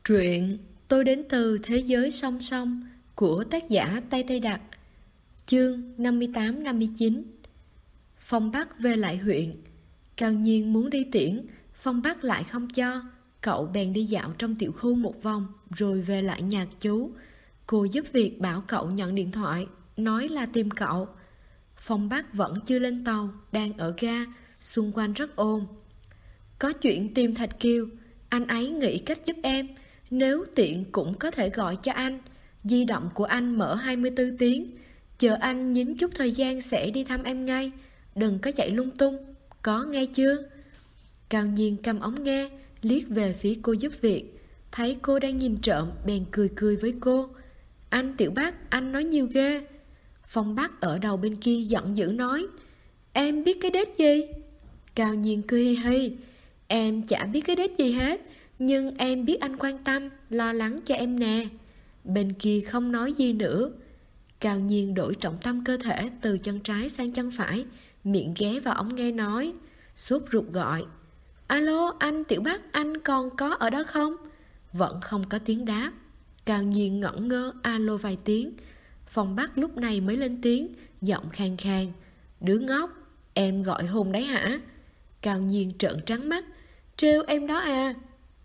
Truyện Tôi đến từ thế giới song song của tác giả Tây Tây Đặc. Chương 58-59. Phong Bắc về lại huyện. Cao Nhiên muốn đi tiễn, Phong Bắc lại không cho. Cậu bèn đi dạo trong tiểu khu một vòng rồi về lại nhà chú. Cô giúp việc bảo cậu nhận điện thoại, nói là tìm cậu. Phong Bắc vẫn chưa lên tàu, đang ở ga, xung quanh rất ồn. Có chuyện tìm Thạch Kiều, anh ấy nghĩ cách giúp em. Nếu tiện cũng có thể gọi cho anh. Di động của anh mở 24 tiếng. Chờ anh nhín chút thời gian sẽ đi thăm em ngay. Đừng có chạy lung tung, có nghe chưa? Cao Nhiên cầm ống nghe, liếc về phía cô giúp việc. Thấy cô đang nhìn trộm, bèn cười cười với cô. Anh Tiểu Bắc, anh nói nhiều ghê. Phong Bắc ở đầu bên kia giận dữ nói. Em biết cái đết gì? Cao Nhiên cười hi hi. Em chả biết cái đết gì hết, nhưng em biết anh quan tâm, lo lắng cho em nè. Bên kia không nói gì nữa. Cao Nhiên đổi trọng tâm cơ thể từ chân trái sang chân phải, miệng ghé vào ống nghe nói, sốt ruột gọi. Alo, anh Tiểu Bắc, anh còn có ở đó không? Vẫn không có tiếng đáp. Cao Nhiên ngẩn ngơ alo vài tiếng. Phong Bắc lúc này mới lên tiếng, giọng khàn khàn. Đứa ngốc, em gọi Hùng đấy hả? Cao Nhiên trợn trắng mắt. Trêu em đó à?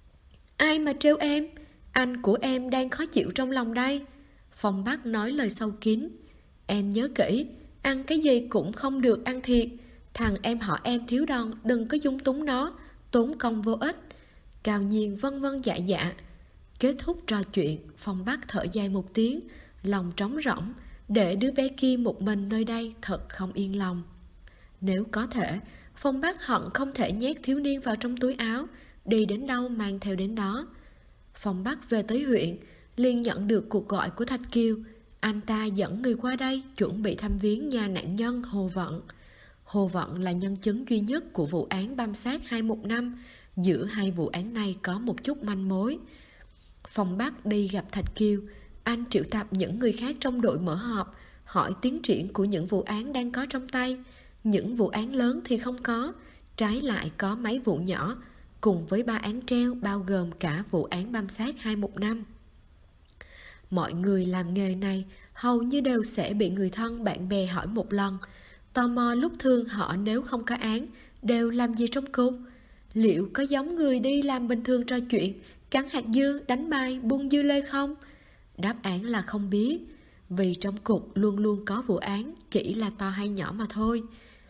Ai mà trêu em? Anh của em đang khó chịu trong lòng đây. Phong Bắc nói lời sâu kín. Em nhớ kỹ, ăn cái gì cũng không được ăn thiệt. Thằng em họ em thiếu đòn, đừng có dung túng nó, tốn công vô ích. Cao Nhiên vân vân dạ dạ. Kết thúc trò chuyện, Phong Bắc thở dài một tiếng, lòng trống rỗng. Để đứa bé kia một mình nơi đây thật không yên lòng. Nếu có thể, Phong Bắc hận không thể nhét thiếu niên vào trong túi áo, đi đến đâu mang theo đến đó. Phong Bắc về tới huyện, liền nhận được cuộc gọi của Thạch Kiều. Anh ta dẫn người qua đây chuẩn bị thăm viếng nhà nạn nhân Hồ Vận. Hồ Vận là nhân chứng duy nhất của vụ án băm xác 215. Giữa hai vụ án này có một chút manh mối. Phong Bắc đi gặp Thạch Kiều. Anh triệu tập những người khác trong đội mở họp, hỏi tiến triển của những vụ án đang có trong tay. Những vụ án lớn thì không có, trái lại có mấy vụ nhỏ, cùng với 3 án treo bao gồm cả vụ án băm xác 215. Mọi người làm nghề này hầu như đều sẽ bị người thân bạn bè hỏi một lần. Tò mò lúc thương họ nếu không có án, đều làm gì trong cục? Liệu có giống người đi làm bình thường trò chuyện, cắn hạt dưa, đánh bài, buông dưa lê không? Đáp án là không biết, vì trong cục luôn luôn có vụ án, chỉ là to hay nhỏ mà thôi.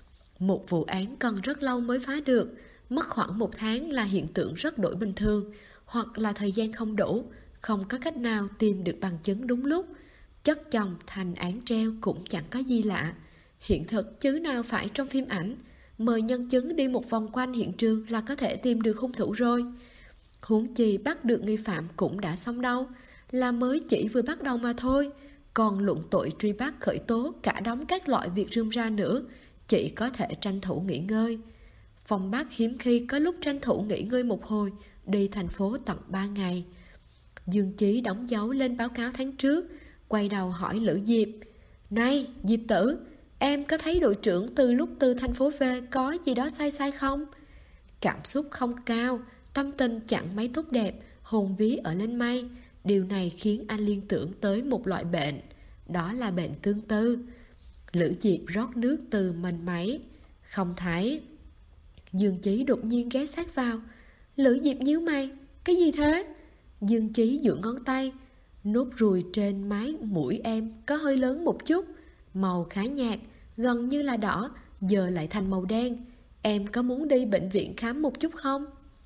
Một vụ án cần rất lâu mới phá được, mất khoảng 1 tháng là hiện tượng rất đổi bình thường, hoặc là thời gian không đủ, không có cách nào tìm được bằng chứng đúng lúc. Chất chồng thành án treo cũng chẳng có gì lạ. Hiện thực chứ nào phải trong phim ảnh. Mời nhân chứng đi một vòng quanh hiện trường là có thể tìm được hung thủ rồi. Huống chi bắt được nghi phạm cũng đã xong đâu, là mới chỉ vừa bắt đầu mà thôi. Còn luận tội truy bắt khởi tố cả đống các loại việc rườm ra nữa, chỉ có thể tranh thủ nghỉ ngơi. Phong Bắc hiếm khi có lúc tranh thủ nghỉ ngơi một hồi, đi thành phố tận 3 ngày. Dương Chí đóng dấu lên báo cáo tháng trước, quay đầu hỏi Lữ Diệp. Này Diệp tử, em có thấy đội trưởng từ lúc từ thành phố về có gì đó sai sai không? Cảm xúc không cao, tâm tình chẳng mấy tốt đẹp, hồn ví ở lên mây. Điều này khiến anh liên tưởng tới một loại bệnh, đó là bệnh tương tư. Lữ Diệp rót nước từ mình máy. Không thấy. Dương Chí đột nhiên ghé sát vào. Lữ Diệp nhíu mày. Cái gì thế? Dương Chí duỗi ngón tay. Nốt ruồi trên mái mũi em có hơi lớn một chút, màu khá nhạt, gần như là đỏ, giờ lại thành màu đen. Em có muốn đi bệnh viện khám một chút không?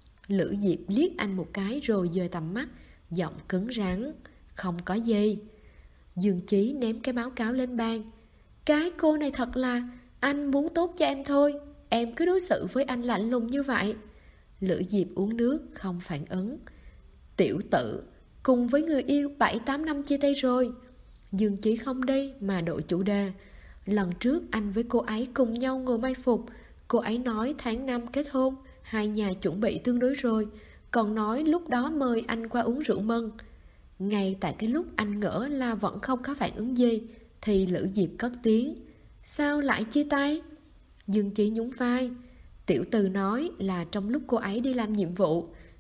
Lữ Diệp liếc anh một cái rồi dời tầm mắt, giọng cứng rắn. Không có gì. Dương Chí ném cái báo cáo lên bàn. Cái cô này thật là, anh muốn tốt cho em thôi, em cứ đối xử với anh lạnh lùng như vậy. Lữ Diệp uống nước, không phản ứng. Tiểu tử, cùng với người yêu 7-8 năm chia tay rồi. Dương Chí không đi mà đổi chủ đề. Lần trước anh với cô ấy cùng nhau ngồi mai phục. Cô ấy nói tháng 5 kết hôn, hai nhà chuẩn bị tương đối rồi, còn nói lúc đó mời anh qua uống rượu mừng. Ngay tại cái lúc anh ngỡ là vẫn không có phản ứng gì, thì Lữ Diệp cất tiếng. Sao lại chia tay? Dương Chí nhún vai. Tiểu từ nói là trong lúc cô ấy đi làm nhiệm vụ,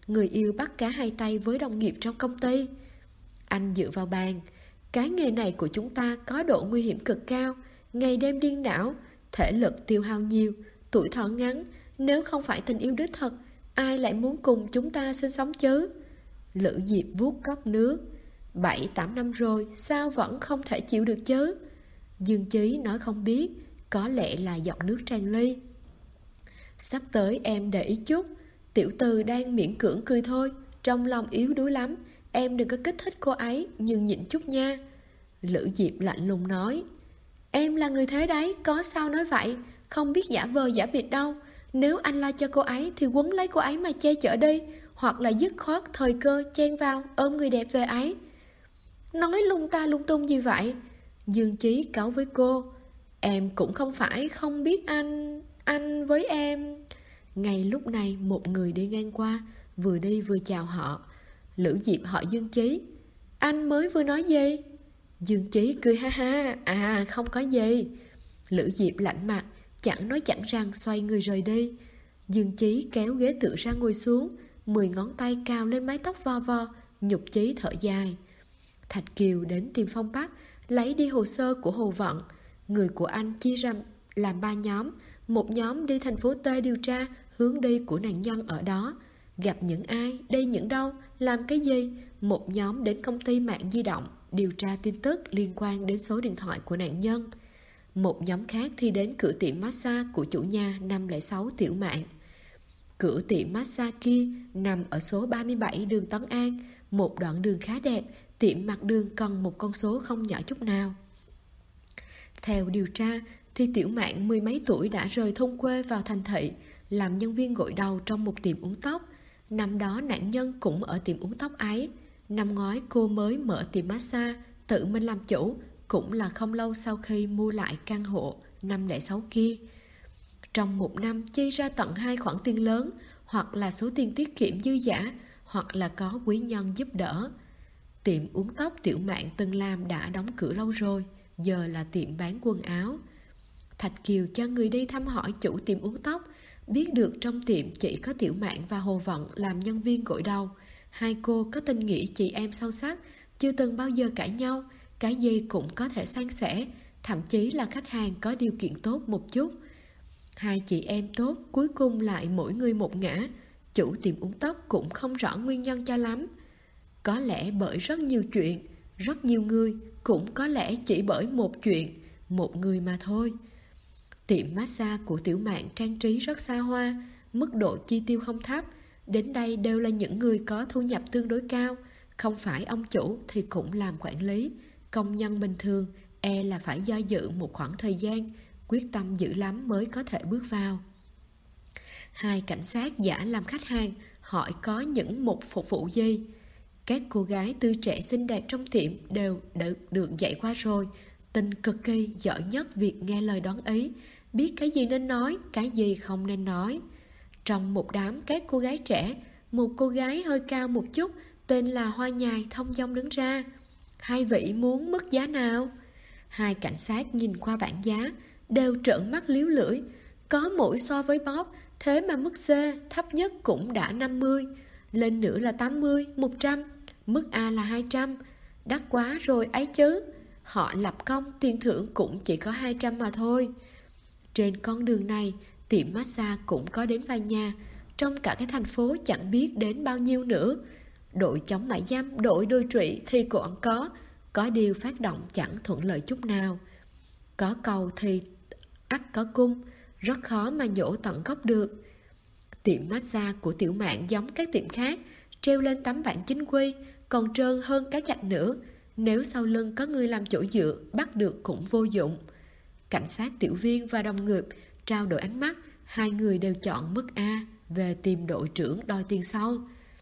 người yêu bắt cá hai tay với đồng nghiệp trong công ty. Anh dựa vào bàn. Cái nghề này của chúng ta có độ nguy hiểm cực cao, ngày đêm điên đảo, thể lực tiêu hao nhiều, tuổi thọ ngắn. Nếu không phải tình yêu đích thực, ai lại muốn cùng chúng ta sinh sống chứ? Lữ Diệp vuốt cốc nước. 7-8 năm rồi, sao vẫn không thể chịu được chứ? Dương Chí nói không biết, có lẽ là giọt nước tràn ly. Sắp tới em để ý chút. Tiểu Từ đang miễn cưỡng cười thôi, trong lòng yếu đuối lắm. Em đừng có kích thích cô ấy, nhưng nhịn chút nha. Lữ Diệp lạnh lùng nói. Em là người thế đấy, có sao nói vậy? Không biết giả vờ giả vịt đâu. Nếu anh lo cho cô ấy thì quấn lấy cô ấy mà che chở đi, hoặc là dứt khoát thời cơ chen vào ôm người đẹp về ấy. Nói lung ta lung tung gì vậy? Dương Chí cáu với cô. Em cũng không phải không biết anh với em. Ngay lúc này một người đi ngang qua, vừa đi vừa chào họ. Lữ Diệp hỏi Dương Chí. Anh mới vừa nói gì? Dương Chí cười ha ha. À không có gì. Lữ Diệp lạnh mặt, chẳng nói chẳng rằng xoay người rời đi. Dương Chí kéo ghế tựa ra ngồi xuống, 10 ngón tay cào lên mái tóc vo vo, nhục chí thở dài. Thạch Kiều đến tìm Phong Bắc, lấy đi hồ sơ của Hồ Vận. Người của anh chia ra làm 3 nhóm. Một nhóm đi thành phố T điều tra hướng đi của nạn nhân ở đó, gặp những ai, đi những đâu, làm cái gì. Một nhóm đến công ty mạng di động điều tra tin tức liên quan đến số điện thoại của nạn nhân. Một nhóm khác thì đến cửa tiệm massage của chủ nhà 506 Tiểu Mạn. Cửa tiệm massage kia nằm ở số 37 đường Tân An, một đoạn đường khá đẹp, tiệm mặt đường còn một con số không nhỏ chút nào. Theo điều tra thì Tiểu Mạn 10 mấy tuổi đã rời thôn quê vào thành thị, làm nhân viên gội đầu trong một tiệm uống tóc. Năm đó nạn nhân cũng ở tiệm uống tóc ấy. Năm ngoái cô mới mở tiệm massage, tự mình làm chủ, cũng là không lâu sau khi mua lại căn hộ 506 kia. Trong một năm chi ra tận 2 khoản tiền lớn, hoặc là số tiền tiết kiệm dư dả, hoặc là có quý nhân giúp đỡ. Tiệm uống tóc Tiểu Mạn từng làm đã đóng cửa lâu rồi, giờ là tiệm bán quần áo. Thạch Kiều cho người đi thăm hỏi chủ tiệm uống tóc, biết được trong tiệm chỉ có Tiểu Mạn và Hồ Vận làm nhân viên gội đầu. Hai cô có tình nghĩa chị em sâu sắc, chưa từng bao giờ cãi nhau, cái gì cũng có thể san sẻ, thậm chí là khách hàng có điều kiện tốt một chút. Hai chị em tốt cuối cùng lại mỗi người một ngã. Chủ tiệm uống tóc cũng không rõ nguyên nhân cho lắm. Có lẽ bởi rất nhiều chuyện, rất nhiều người, cũng có lẽ chỉ bởi một chuyện, một người mà thôi. Tiệm massage của Tiểu Mạn trang trí rất xa hoa, mức độ chi tiêu không thấp. Đến đây đều là những người có thu nhập tương đối cao, không phải ông chủ thì cũng làm quản lý. Công nhân bình thường e là phải do dự một khoảng thời gian, quyết tâm dữ lắm mới có thể bước vào. Hai cảnh sát giả làm khách hàng, hỏi có những mục phục vụ gì. Các cô gái tươi trẻ xinh đẹp trong tiệm đều được dạy qua rồi, tình cực kỳ giỏi nhất việc nghe lời đoán ý, biết cái gì nên nói, cái gì không nên nói. Trong một đám các cô gái trẻ, một cô gái hơi cao một chút, tên là Hoa Nhài thông dong đứng ra. Hai vị muốn mức giá nào? Hai cảnh sát nhìn qua bảng giá, đều trợn mắt líu lưỡi. Có mũi so với bóp, thế mà mức C thấp nhất cũng đã 50, lên nữa là 80, 100, mức A là 200. Đắt quá rồi ấy chứ. Họ lập công tiền thưởng cũng chỉ có 200 mà thôi. Trên con đường này, tiệm massage cũng có đến vài nhà, trong cả cái thành phố chẳng biết đến bao nhiêu nữa. Đội chống mại dâm, đội đôi trụy thì cũng có điều phát động chẳng thuận lợi chút nào. Có cầu thì ắt có cung, rất khó mà nhổ tận gốc được. Tiệm massage của Tiểu Mạn giống các tiệm khác, treo lên tấm bảng chính quy, còn trơn hơn cá chạch nữa. Nếu sau lưng có người làm chỗ dựa, bắt được cũng vô dụng. Cảnh sát Tiểu Viên và đồng nghiệp trao đổi ánh mắt, hai người đều chọn mức A, về tìm đội trưởng đòi tiền sau.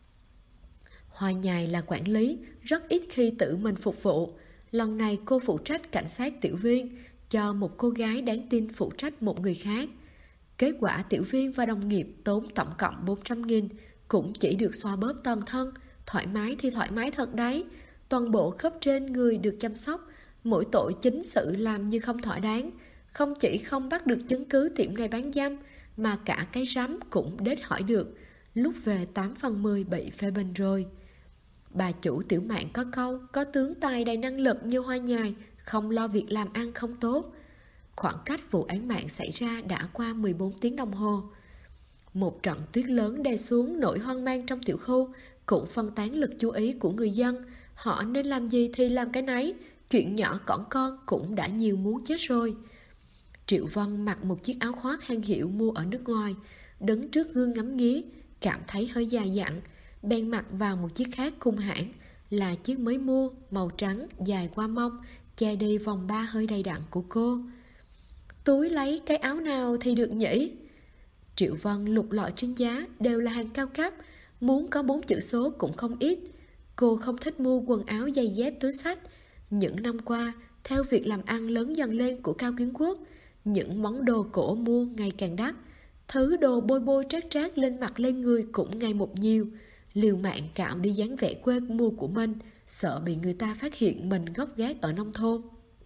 Hoa Nhài là quản lý, rất ít khi tự mình phục vụ. Lần này cô phụ trách cảnh sát Tiểu Viên, cho một cô gái đáng tin phụ trách một người khác. Kết quả Tiểu Viên và đồng nghiệp tốn tổng cộng 400.000, cũng chỉ được xoa bóp toàn thân. Thoải mái thì thoải mái thật đấy. Toàn bộ khớp trên người được chăm sóc, mỗi tội chính sự làm như không thỏa đáng. Không chỉ không bắt được chứng cứ tiệm này bán dâm, mà cả cái rắm cũng đết hỏi được. lúc về 8/10 bị phê bình rồi. Bà chủ Tiểu Mạn có câu, có tướng tài đầy năng lực như hoa nhài, không lo việc làm ăn không tốt. Khoảng cách vụ án mạng xảy ra đã qua 14 tiếng đồng hồ. Một trận tuyết lớn đè xuống nỗi hoang mang trong tiểu khu, cũng phân tán lực chú ý của người dân. Họ nên làm gì thì làm cái nấy, chuyện nhỏ cỏn con cũng đã nhiều muốn chết rồi. Triệu Vân mặc một chiếc áo khoác hàng hiệu mua ở nước ngoài, đứng trước gương ngắm nghía, cảm thấy hơi già dặn, bèn mặc vào một chiếc khác cùng hãng, là chiếc mới mua, màu trắng, dài qua mông, che đi vòng ba hơi đầy đặn của cô. Túi lấy cái áo nào thì được nhỉ? Triệu Vân lục lọi trên giá, đều là hàng cao cấp, muốn có 4 chữ số cũng không ít. Cô không thích mua quần áo, giày dép, túi xách. Những năm qua, theo việc làm ăn lớn dần lên của Cao Kiến Quốc, những món đồ cổ mua ngày càng đắt. Thứ đồ bôi bôi trát trát lên mặt lên người cũng ngày một nhiều. Liều mạng cạo đi dáng vẻ quê mua của mình, sợ bị người ta phát hiện mình gốc gác ở nông thôn.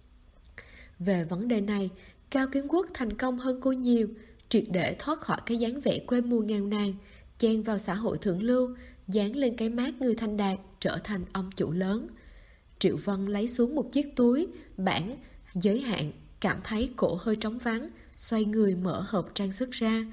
Về vấn đề này, Cao Kiến Quốc thành công hơn cô nhiều, triệt để thoát khỏi cái dáng vẻ quê mùa nghèo nàn, chen vào xã hội thượng lưu, dán lên cái mác người thành đạt, trở thành ông chủ lớn. Triệu Vân lấy xuống một chiếc túi bản giới hạn, cảm thấy cổ hơi trống vắng, xoay người mở hộp trang sức ra,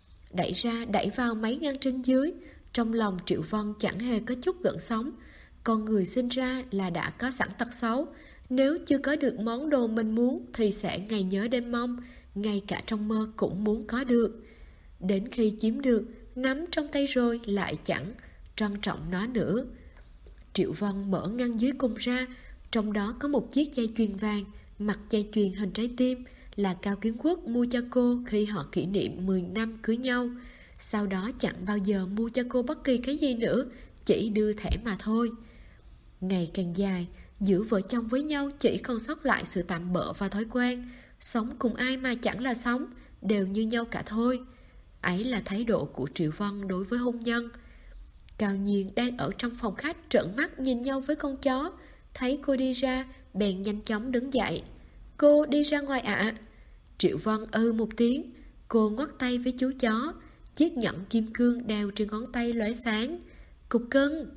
đẩy vào mấy ngăn trên dưới. Trong lòng Triệu Vân chẳng hề có chút gợn sóng. Con người sinh ra là đã có sẵn tật xấu, nếu chưa có được món đồ mình muốn thì sẽ ngày nhớ đêm mong, ngay cả trong mơ cũng muốn có được. Đến khi chiếm được, nắm trong tay rồi lại chẳng trân trọng nó nữa. Triệu Vân mở ngăn dưới cùng ra, trong đó có một chiếc dây chuyền vàng, mặt dây chuyền hình trái tim, là Cao Kiến Quốc mua cho cô khi họ kỷ niệm 10 năm cưới nhau. Sau đó chẳng bao giờ mua cho cô bất kỳ cái gì nữa, chỉ đưa thẻ mà thôi. Ngày càng dài, giữa vợ chồng với nhau chỉ còn sót lại sự tạm bợ và thói quen. Sống cùng ai mà chẳng là sống, đều như nhau cả thôi. Ấy là thái độ của Triệu Vân đối với hôn nhân. Cao Nhiên đang ở trong phòng khách trợn mắt nhìn nhau với con chó. Thấy cô đi ra, bèn nhanh chóng đứng dậy. Cô đi ra ngoài ạ. Triệu Vân một tiếng. Cô ngoắt tay với chú chó. Chiếc nhẫn kim cương đeo trên ngón tay lóe sáng. Cục cưng.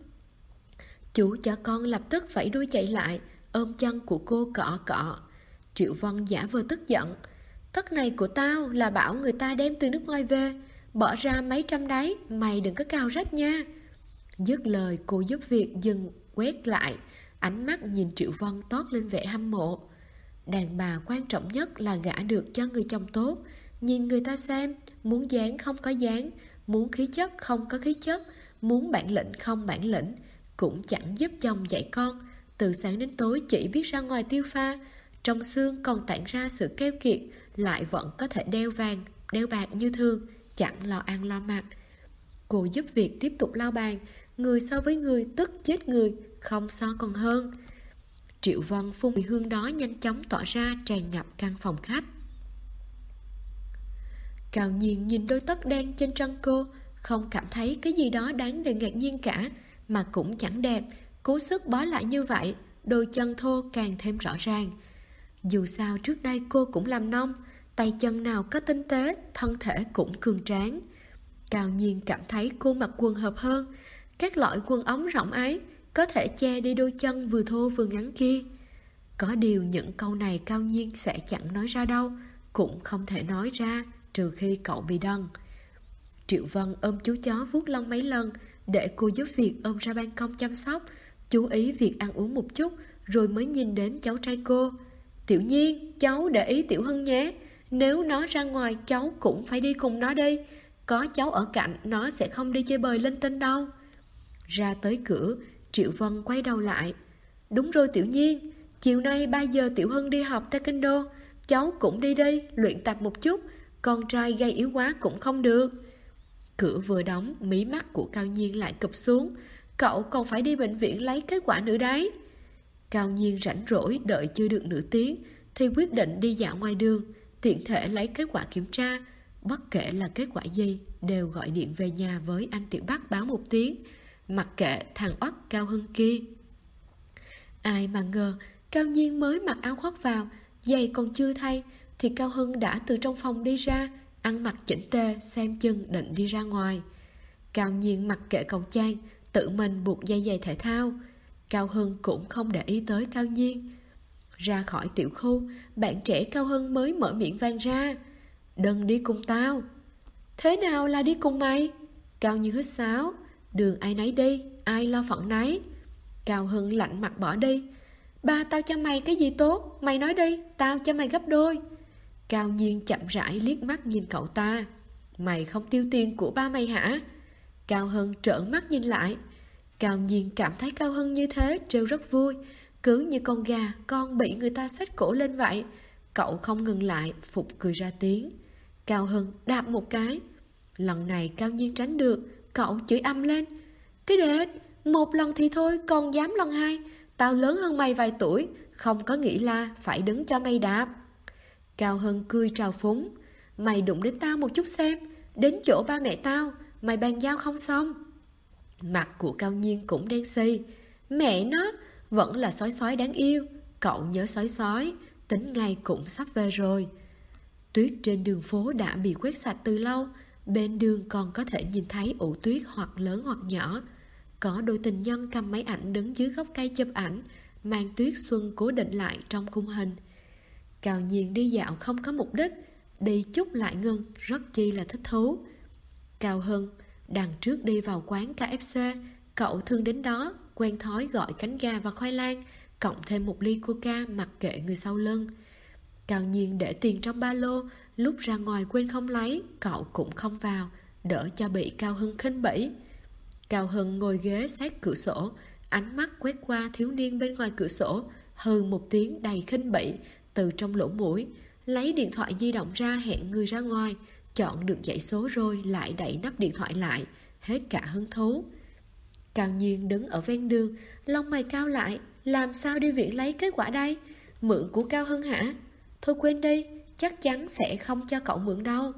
Chú chó con lập tức vẫy đuôi chạy lại, ôm chân của cô cọ cọ. Triệu Vân giả vờ tức giận. Tất này của tao là bảo người ta đem từ nước ngoài về, bỏ ra mấy trăm đấy, mày đừng có cào rách nha. Dứt lời, cô giúp việc dừng quét lại, ánh mắt nhìn Triệu Vân toát lên vẻ hâm mộ. Đàn bà quan trọng nhất là gả được cho người chồng tốt. Nhìn người ta xem, muốn dáng không có dáng, muốn khí chất không có khí chất, muốn bản lĩnh không bản lĩnh, cũng chẳng giúp chồng dạy con. Từ sáng đến tối chỉ biết ra ngoài tiêu pha, trong xương còn tản ra sự keo kiệt, lại vẫn có thể đeo vàng, đeo bạc như thường, chẳng lo ăn lo mặc. Cô giúp việc tiếp tục lau bàn, người so với người tức chết người, không so còn hơn. Triệu Vân phun mùi hương đó nhanh chóng tỏa ra, tràn ngập căn phòng khách. Cao Nhiên nhìn đôi tất đen trên chân cô, không cảm thấy cái gì đó đáng để ngạc nhiên cả, mà cũng chẳng đẹp, cố sức bó lại như vậy, đôi chân thô càng thêm rõ ràng. Dù sao trước đây cô cũng làm nông, tay chân nào có tinh tế, thân thể cũng cường tráng. Cao Nhiên cảm thấy cô mặc quần hợp hơn, các loại quần ống rộng ấy có thể che đi đôi chân vừa thô vừa ngắn kia. Có điều những câu này Cao Nhiên sẽ chẳng nói ra đâu, cũng không thể nói ra trừ khi cậu bị đần. Triệu Vân ôm chú chó vuốt lông mấy lần, để cô giúp việc ôm ra ban công chăm sóc, chú ý việc ăn uống một chút, rồi mới nhìn đến cháu trai cô. Tiểu Nhiên, cháu để ý Tiểu Hưng nhé, nếu nó ra ngoài cháu cũng phải đi cùng nó đi, có cháu ở cạnh nó sẽ không đi chơi bời linh tinh đâu. Ra tới cửa, Triệu Vân quay đầu lại. Đúng rồi Tiểu Nhiên, chiều nay 3 giờ Tiểu Hưng đi học taekwondo, cháu cũng đi luyện tập một chút, con trai gây yếu quá cũng không được. Cửa vừa đóng, mí mắt của Cao Nhiên lại cụp xuống. Cậu còn phải đi bệnh viện lấy kết quả nữa đấy. Cao Nhiên rảnh rỗi đợi chưa được nửa tiếng thì quyết định đi dạo ngoài đường, tiện thể lấy kết quả kiểm tra. Bất kể là kết quả gì, đều gọi điện về nhà với anh Tiểu Bắc báo một tiếng, mặc kệ thằng oắt Cao Hưng kia. Ai mà ngờ Cao Nhiên mới mặc áo khoác vào, giày còn chưa thay, thì Cao Hưng đã từ trong phòng đi ra, ăn mặc chỉnh tề, xem chừng định đi ra ngoài. Cao Nhiên mặc kệ cậu Trang, tự mình buộc dây giày thể thao. Cao Hưng cũng không để ý tới Cao Nhiên. Ra khỏi tiểu khu, bạn trẻ Cao Hưng mới mở miệng vang ra: "Đừng đi cùng tao." "Thế nào là đi cùng mày?" Cao Nhiên hít sáo: "Đường ai nấy đi, ai lo phận nấy." Cao Hưng lạnh mặt bỏ đi: "Ba tao cho mày cái gì tốt, mày nói đi, tao cho mày gấp đôi." Cao Nhiên chậm rãi liếc mắt nhìn cậu ta: "Mày không tiêu tiền của ba mày hả?" Cao Hưng trợn mắt nhìn lại. Cao Nhiên cảm thấy Cao Hưng như thế trêu rất vui, cứ như con gà con bị người ta xách cổ lên vậy. Cậu không ngừng lại, phục cười ra tiếng. Cao Hưng đạp một cái. Lần này Cao Nhiên tránh được, cậu chửi âm lên: "Cái đệt, một lần thì thôi, còn dám lần hai. Tao lớn hơn mày vài tuổi, không có nghĩ là phải đứng cho mày đạp." Cao Hưng cười trào phúng: "Mày đụng đến tao một chút xem, đến chỗ ba mẹ tao, mày bàn giao không xong." Mặt của Cao Nhiên cũng đen xì. Mẹ nó, vẫn là sói sói đáng yêu. Cậu nhớ sói sói, tính ngày cũng sắp về rồi. Tuyết trên đường phố đã bị quét sạch từ lâu. Bên đường còn có thể nhìn thấy ụ tuyết hoặc lớn hoặc nhỏ. Có đôi tình nhân cầm máy ảnh đứng dưới gốc cây chụp ảnh, mang tuyết xuân cố định lại trong khung hình. Cao Nhiên đi dạo không có mục đích, đi chút lại ngưng, rất chi là thích thú. Cao Hưng đằng trước đi vào quán KFC, cậu thường đến đó, quen thói gọi cánh gà và khoai lang, cộng thêm một ly coca mặc kệ người sau lưng. Cao Nhiên để tiền trong ba lô, lúc ra ngoài quên không lấy, cậu cũng không vào, đỡ cho bị Cao Hưng khinh bỉ. Cao Hưng ngồi ghế sát cửa sổ, ánh mắt quét qua thiếu niên bên ngoài cửa sổ, hừ một tiếng đầy khinh bỉ, từ trong lỗ mũi lấy điện thoại di động ra hẹn người ra ngoài. Chọn được dãy số rồi lại đậy nắp điện thoại lại, hết cả hứng thú. Cao Nhiên đứng ở ven đường, lông mày cau lại, làm sao đi viện lấy kết quả đây? Mượn của Cao Hưng hả? Thôi quên đi, chắc chắn sẽ không cho cậu mượn đâu.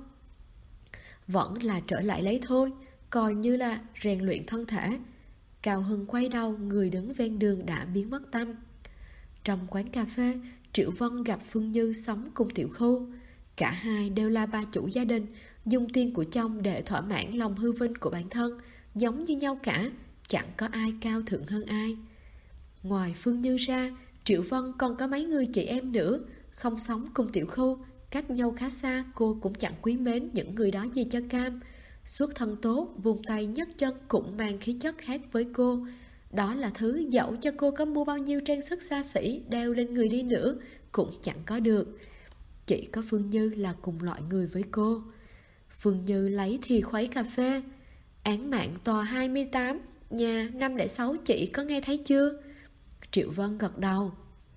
Vẫn là trở lại lấy thôi, coi như là rèn luyện thân thể. Cao Hưng quay đầu, người đứng ven đường đã biến mất tâm. Trong quán cà phê, Triệu Vân gặp Phương Như sống cùng tiểu khu. Cả hai đều là bà chủ gia đình, dùng tiền của chồng để thỏa mãn lòng hư vinh của bản thân, giống như nhau cả, chẳng có ai cao thượng hơn ai. Ngoài Phương Như ra, Triệu Vân còn có mấy người chị em nữa, không sống cùng tiểu khu, cách nhau khá xa, cô cũng chẳng quý mến những người đó gì cho cam. Xuất thân tốt, vùng tay nhấc chân cũng mang khí chất khác với cô. Đó là thứ dẫu cho cô có mua bao nhiêu trang sức xa xỉ đeo lên người đi nữa cũng chẳng có được. Chỉ có Phương Như là cùng loại người với cô. Phương Như lấy thì khuấy cà phê. Án mạng tòa 28, nhà 506 chị có nghe thấy chưa? Triệu Vân gật đầu.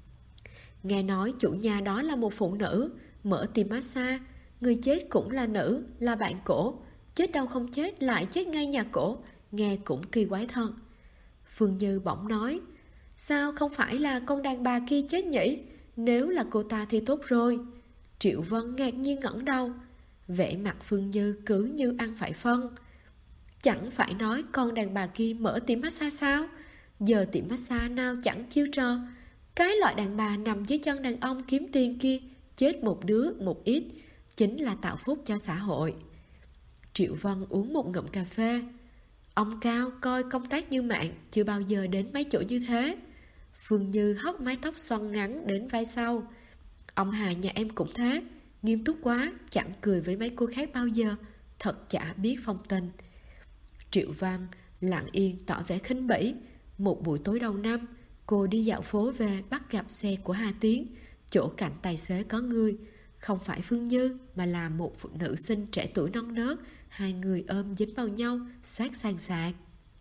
Nghe nói chủ nhà đó là một phụ nữ, mở tiệm massage. Người chết cũng là nữ, là bạn cổ. Chết đâu không chết, lại chết ngay nhà cổ. Nghe cũng kỳ quái thật. Phương Như bỗng nói: sao không phải là con đàn bà kia chết nhỉ? Nếu là cô ta thì tốt rồi. Triệu Vân ngạc nhiên ngẩng đầu. Vẻ mặt Phương Như cứ như ăn phải phân. Chẳng phải nói con đàn bà kia mở tiệm massage sao? Giờ tiệm massage nào chẳng chiêu trò. Cái loại đàn bà nằm dưới chân đàn ông kiếm tiền kia, chết một đứa một ít, chính là tạo phúc cho xã hội. Triệu Vân uống một ngụm cà phê. Ông Cao coi công tác như mạng, chưa bao giờ đến mấy chỗ như thế. Phương Như hất mái tóc xoăn ngắn đến vai sau. Ông Hà nhà em cũng thế, nghiêm túc quá, chẳng cười với mấy cô khác bao giờ, thật chả biết phong tình. Triệu Văn lặng yên tỏ vẻ khinh bỉ. Một buổi tối đầu năm, cô đi dạo phố về bắt gặp xe của Hà Tiến. Chỗ cạnh tài xế có người, không phải Phương Như mà là một phụ nữ xinh trẻ tuổi non nớt. Hai người ôm dính vào nhau, sát sàn sạc.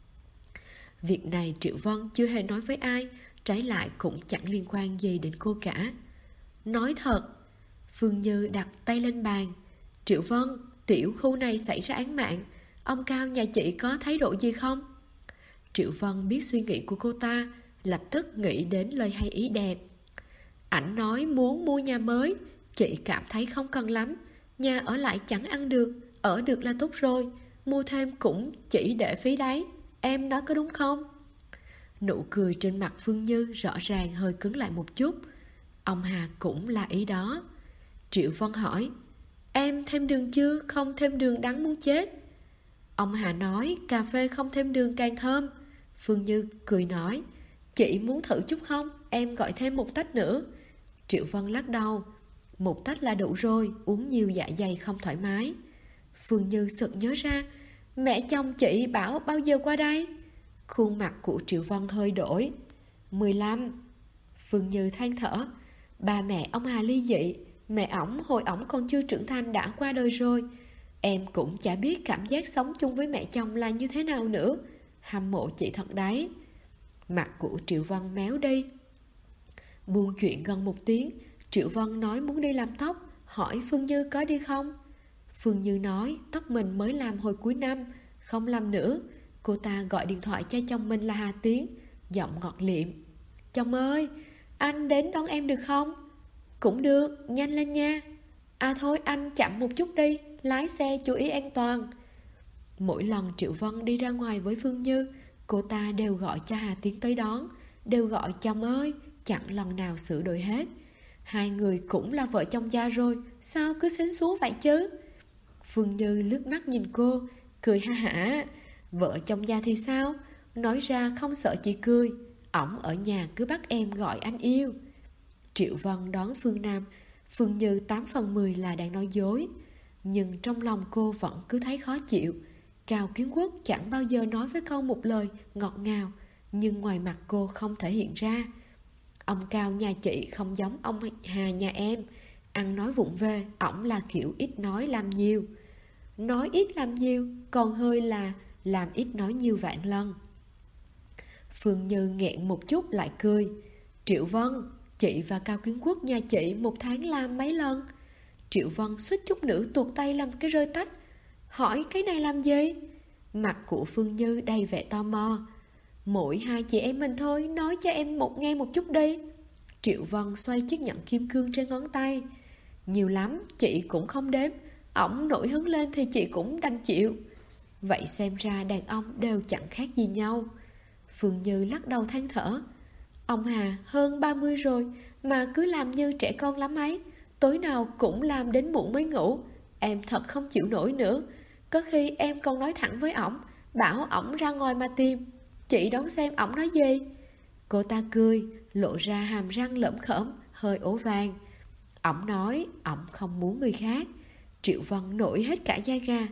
Việc này Triệu Vân chưa hề nói với ai, trái lại cũng chẳng liên quan gì đến cô cả. Nói thật. Phương Như đặt tay lên bàn. Triệu Vân, tiểu khu này xảy ra án mạng, ông Cao nhà chị có thái độ gì không? Triệu Vân biết suy nghĩ của cô ta, lập tức nghĩ đến lời hay ý đẹp. Ảnh nói muốn mua nhà mới, chị cảm thấy không cần lắm. Nhà ở lại chẳng ăn được, ở được là tốt rồi. Mua thêm cũng chỉ để phí đấy. Em nói có đúng không? Nụ cười trên mặt Phương Như rõ ràng hơi cứng lại một chút. Ông Hà cũng là ý đó. Triệu Vân hỏi: em thêm đường chưa? Không thêm đường đắng muốn chết. Ông Hà nói cà phê không thêm đường càng thơm. Phương Như cười nói, chị muốn thử chút không? Em gọi thêm một tách nữa. Triệu Vân lắc đầu, một tách là đủ rồi, uống nhiều dạ dày không thoải mái. Phương Như sực nhớ ra, mẹ chồng chị bảo bao giờ qua đây? Khuôn mặt của Triệu Vân hơi đổi. 15. Phương Như than thở, ba mẹ ông Hà ly dị, mẹ ổng hồi ổng còn chưa trưởng thành đã qua đời rồi. Em cũng chả biết cảm giác sống chung với mẹ chồng là như thế nào nữa. Hâm mộ chị thật đấy. Mặt của Triệu Vân méo đi. Buông chuyện gần một tiếng, Triệu Vân nói muốn đi làm tóc, hỏi Phương Như có đi không. Phương Như nói tóc mình mới làm hồi cuối năm, không làm nữa. Cô ta gọi điện thoại cho chồng mình là Hà Tiến, giọng ngọt liệm, chồng ơi, anh đến đón em được không? Cũng được, nhanh lên nha. À thôi anh chậm một chút đi, lái xe chú ý an toàn. Mỗi lần Triệu Vân đi ra ngoài với Phương Như, cô ta đều gọi cho Hà Tiến tới đón, đều gọi chồng ơi, chẳng lần nào sửa đổi hết. Hai người cũng là vợ chồng già rồi, sao cứ xến xúa vậy chứ? Phương Như lướt mắt nhìn cô, cười ha hả. Vợ chồng già thì sao? Nói ra không sợ chị cười, ổng ở nhà cứ bắt em gọi anh yêu. Triệu Vân đón Phương Nam, Phương Như 8 phần 10 là đang nói dối. Nhưng trong lòng cô vẫn cứ thấy khó chịu. Cao Kiến Quốc chẳng bao giờ nói với câu một lời ngọt ngào, nhưng ngoài mặt cô không thể hiện ra. Ông Cao nhà chị không giống ông Hà nhà em. Ăn nói vụng về, ổng là kiểu ít nói làm nhiều. Nói ít làm nhiều, còn hơi là làm ít nói nhiều vạn lần. Phương Như nghẹn một chút lại cười. Triệu Vân, chị và Cao Kiến Quốc nhà chị một tháng làm mấy lần? Triệu Vân suýt chút nữa tuột tay làm cái rơi tách. Hỏi cái này làm gì? Mặt của Phương Như đầy vẻ tò mò. Mỗi hai chị em mình thôi, nói cho em nghe một chút đi. Triệu Vân xoay chiếc nhẫn kim cương trên ngón tay. Nhiều lắm, chị cũng không đếm. Ổng nổi hứng lên thì chị cũng đành chịu. Vậy xem ra đàn ông đều chẳng khác gì nhau. Phương Như lắc đầu than thở. Ông Hà hơn 30 rồi mà cứ làm như trẻ con lắm ấy. Tối nào cũng làm đến muộn mới ngủ. Em thật không chịu nổi nữa. Có khi em còn nói thẳng với ổng, bảo ổng ra ngoài mà tìm. Chị đoán xem ổng nói gì? Cô ta cười, lộ ra hàm răng lởm khởm, hơi ố vàng. Ổng nói ổng không muốn người khác. Triệu Vân nổi hết cả da gà.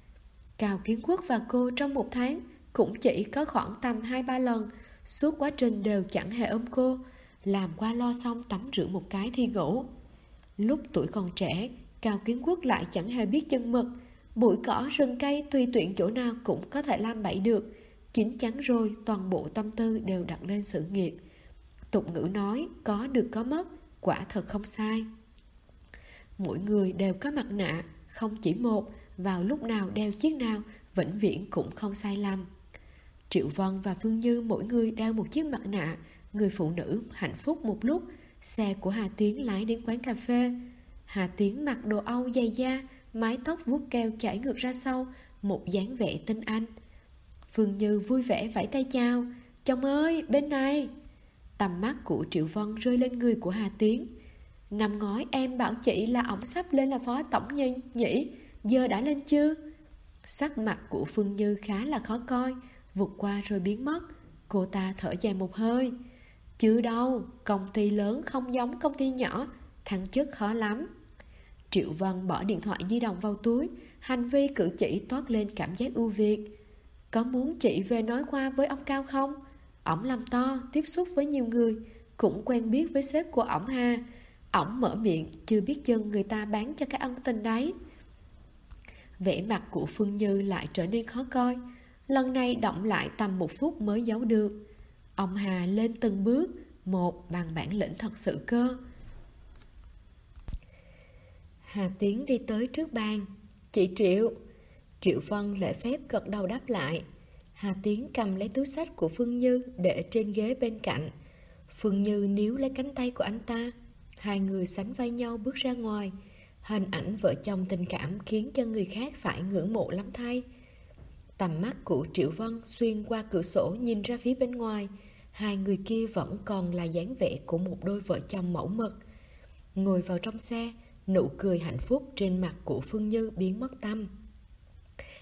Cao Kiến Quốc và cô trong một tháng cũng chỉ có khoảng tầm 2-3 lần. Suốt quá trình đều chẳng hề ôm cô. Làm qua lo xong tắm rửa một cái thì ngủ. Lúc tuổi còn trẻ, Cao Kiến Quốc lại chẳng hề biết chừng mực. Bụi cỏ rừng cây tùy tiện chỗ nào cũng có thể làm bậy được. Chín chắn rồi toàn bộ tâm tư đều đặt lên sự nghiệp. Tục ngữ nói có được có mất, quả thật không sai. Mỗi người đều có mặt nạ, không chỉ một, vào lúc nào đeo chiếc nào, vĩnh viễn cũng không sai lầm. Triệu Vân và Phương Như mỗi người đeo một chiếc mặt nạ. Người phụ nữ hạnh phúc một lúc. Xe của Hà Tiến lái đến quán cà phê. Hà Tiến mặc đồ Âu dày da, mái tóc vuốt keo chảy ngược ra sau, một dáng vẻ tinh anh. Phương Như vui vẻ vẫy tay chào. Chồng ơi, bên này. Tầm mắt của Triệu Vân rơi lên người của Hà Tiến. Năm ngoái em bảo chị là ổng sắp lên là phó tổng nhỉ, giờ đã lên chưa? Sắc mặt của Phương Như khá là khó coi, vụt qua rồi biến mất. Cô ta thở dài một hơi. Chứ đâu, công ty lớn không giống công ty nhỏ, thăng chức khó lắm. Triệu Vân bỏ điện thoại di động vào túi, hành vi cử chỉ toát lên cảm giác ưu việt. Có muốn chị về nói qua với ông Cao không? Ổng làm to, tiếp xúc với nhiều người, cũng quen biết với sếp của ổng ha. Ổng mở miệng, chưa biết chừng người ta bán cho cái ân tình đấy. Vẻ mặt của Phương Như lại trở nên khó coi. Lần này động lại tầm 1 phút mới giấu được. Ông Hà lên từng bước, một bằng bản lĩnh thật sự cơ. Hà Tiến đi tới trước bàn. Chị Triệu. Triệu Vân lễ phép gật đầu đáp lại. Hà Tiến cầm lấy túi xách của Phương Như để trên ghế bên cạnh. Phương Như níu lấy cánh tay của anh ta. Hai người sánh vai nhau bước ra ngoài. Hình ảnh vợ chồng tình cảm khiến cho người khác phải ngưỡng mộ lắm thay. Tầm mắt của Triệu Vân xuyên qua cửa sổ nhìn ra phía bên ngoài. Hai người kia vẫn còn là dáng vẻ của một đôi vợ chồng mẫu mực. Ngồi vào trong xe, nụ cười hạnh phúc trên mặt của Phương Như biến mất tăm.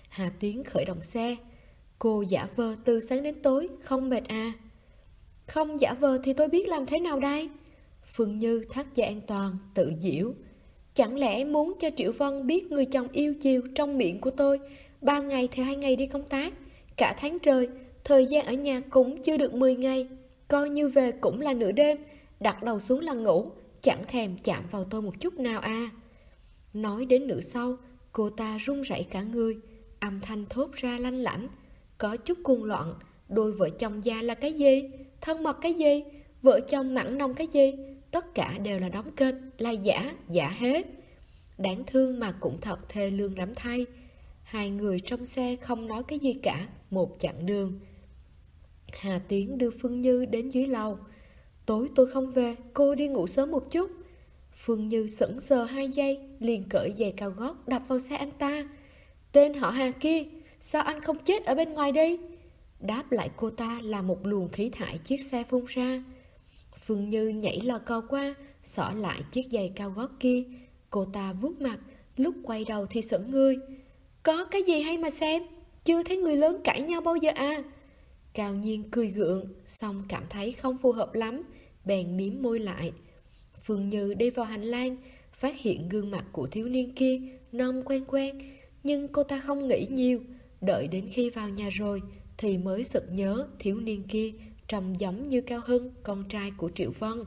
Hà Tiến khởi động xe. Cô giả vờ từ sáng đến tối, không mệt à? Không giả vờ thì tôi biết làm thế nào đây? Phương Như thắt dây an toàn, tự giễu. Chẳng lẽ muốn cho Triệu Vân biết người chồng yêu chiều trong miệng của tôi 3 ngày thì 2 ngày đi công tác, cả tháng trời, thời gian ở nhà cũng chưa được 10 ngày, coi như về cũng là nửa đêm, đặt đầu xuống là ngủ, chẳng thèm chạm vào tôi một chút nào à? Nói đến nửa sau, cô ta run rẩy cả người, âm thanh thốt ra lanh lảnh, có chút cuồng loạn. Đôi vợ chồng già là cái gì? Thân mật cái gì? Vợ chồng mặn nồng cái gì? Tất cả đều là đóng kịch, là giả, giả hết. Đáng thương mà cũng thật thê lương lắm thay. Hai người trong xe không nói cái gì cả, một chặng đường. Hà Tiến đưa Phương Như đến dưới lầu. Tối tôi không về, cô đi ngủ sớm một chút. Phương Như sững sờ 2 giây, liền cởi giày cao gót đập vào xe anh ta. Tên họ Hà kia, sao anh không chết ở bên ngoài đi? Đáp lại cô ta là một luồng khí thải chiếc xe phun ra. Phương Như nhảy lò cò qua, xỏ lại chiếc giày cao gót kia. Cô ta vuốt mặt, lúc quay đầu thì sững người. Có cái gì hay mà xem, chưa thấy người lớn cãi nhau bao giờ à? Cao Nhiên cười gượng, xong cảm thấy không phù hợp lắm, bèn mím môi lại. Phương Như đi vào hành lang, phát hiện gương mặt của thiếu niên kia nông quen quen, nhưng cô ta không nghĩ nhiều. Đợi đến khi vào nhà rồi thì mới sực nhớ thiếu niên kia trông giống như Cao Hưng, con trai của Triệu Vân.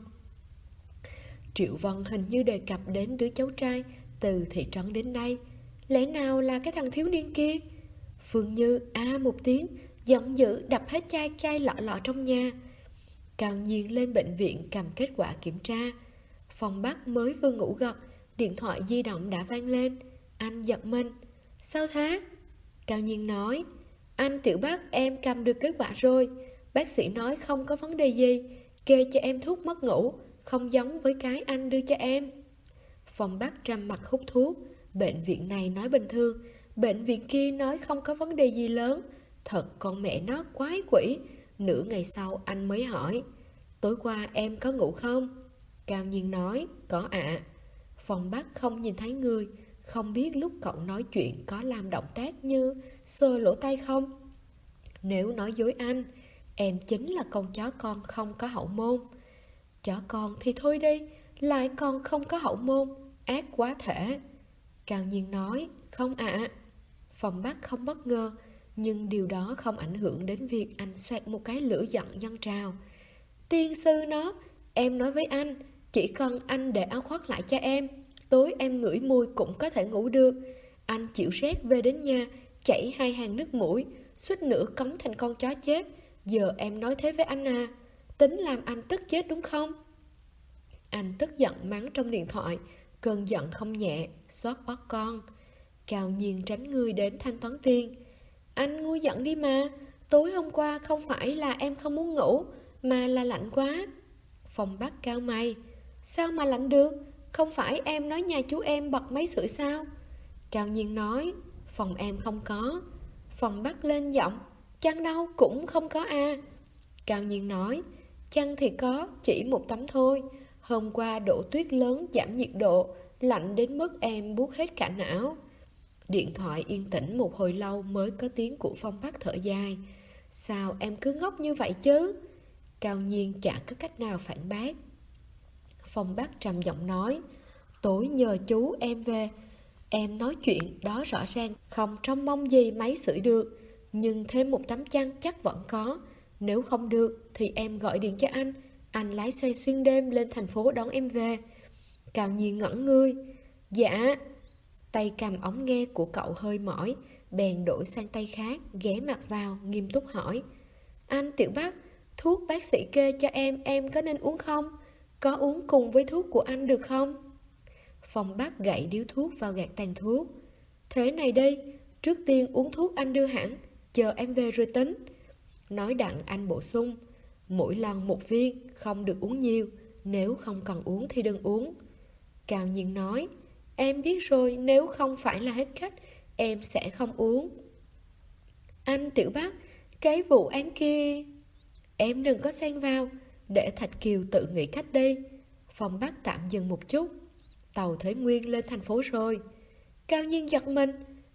Triệu Vân hình như đề cập đến đứa cháu trai từ thị trấn đến đây. Lẽ nào là cái thằng thiếu niên kia? Phương Như một tiếng, giận dữ đập hết chai lọ trong nhà. Cao Nhiên lên bệnh viện cầm kết quả kiểm tra. Phòng Bắc mới vừa ngủ gật, điện thoại di động đã vang lên. Anh giật mình. Sao thế? Cao Nhiên nói, anh Tiểu Bắc, em cầm được kết quả rồi. Bác sĩ nói không có vấn đề gì, kê cho em thuốc mất ngủ, không giống với cái anh đưa cho em. Phòng Bắc trầm mặt hút thuốc. Bệnh viện này nói bình thường, bệnh viện kia nói không có vấn đề gì lớn. Thật con mẹ nó quái quỷ. Nửa ngày sau anh mới hỏi, tối qua em có ngủ không? Cao Nhiên nói, có ạ. Phòng Bắc không nhìn thấy người, không biết lúc cậu nói chuyện có làm động tác như sờ lỗ tai không? Nếu nói dối anh, em chính là con chó con không có hậu môn. Chó con thì thôi đi, lại còn không có hậu môn, ác quá thể. Cao Nhiên nói, không ạ. Phòng Bắc không bất ngờ, nhưng điều đó không ảnh hưởng đến việc anh xoẹt một cái lửa giận dâng trào. Tiên sư nó, em nói với anh, chỉ cần anh để áo khoác lại cho em, tối em ngửi mùi cũng có thể ngủ được. Anh chịu rét về đến nhà, chảy 2 hàng nước mũi, suýt nữa cống thành con chó chết. Giờ em nói thế với anh à? Tính làm anh tức chết đúng không? Anh tức giận mắng trong điện thoại, cơn giận không nhẹ, xót ót con. Cao Nhiên tránh người đến thanh toán tiền. Anh nguôi giận đi mà, tối hôm qua không phải là em không muốn ngủ, mà là lạnh quá. Phòng Bắc cao mày, sao mà lạnh được? Không phải em nói nhà chú em bật máy sưởi sao? Cao Nhiên nói, phòng em không có. Phòng Bắc lên giọng, chăn đâu cũng không có à. Cao Nhiên nói, chăn thì có, chỉ một tấm thôi. Hôm qua đổ tuyết lớn giảm nhiệt độ, lạnh đến mức em buốt hết cả não. Điện thoại yên tĩnh một hồi lâu mới có tiếng của Phong Bắc thở dài. Sao em cứ ngốc như vậy chứ? Cao Nhiên chẳng có cách nào phản bác. Phong Bắc trầm giọng nói, tối nhờ chú em về. Em nói chuyện đó rõ ràng không trông mong gì máy sưởi được, nhưng thêm một tấm chăn chắc vẫn có. Nếu không được thì em gọi điện cho anh lái xe xuyên đêm lên thành phố đón em về. Cao Nhiên ngẩn người. Dạ. Tay cầm ống nghe của cậu hơi mỏi, bèn đổi sang tay khác, ghé mặt vào, nghiêm túc hỏi, anh Tiểu Bắc, thuốc bác sĩ kê cho em có nên uống không? Có uống cùng với thuốc của anh được không? Phong Bắc gậy điếu thuốc vào gạt tàn thuốc. Thế này đi, trước tiên uống thuốc anh đưa hẳn, chờ em về rồi tính. Nói đặng anh bổ sung, mỗi lần 1 viên, không được uống nhiều, nếu không cần uống thì đừng uống. Cao Nhiên nói, em biết rồi, nếu không phải là hết cách, em sẽ không uống. Anh Tiểu Bắc, cái vụ án kia... Em đừng có xen vào, để Thạch Kiều tự nghĩ cách đi. Phong Bắc tạm dừng một chút. Tàu Thới Nguyên lên thành phố rồi. Cao Nhiên giật mình.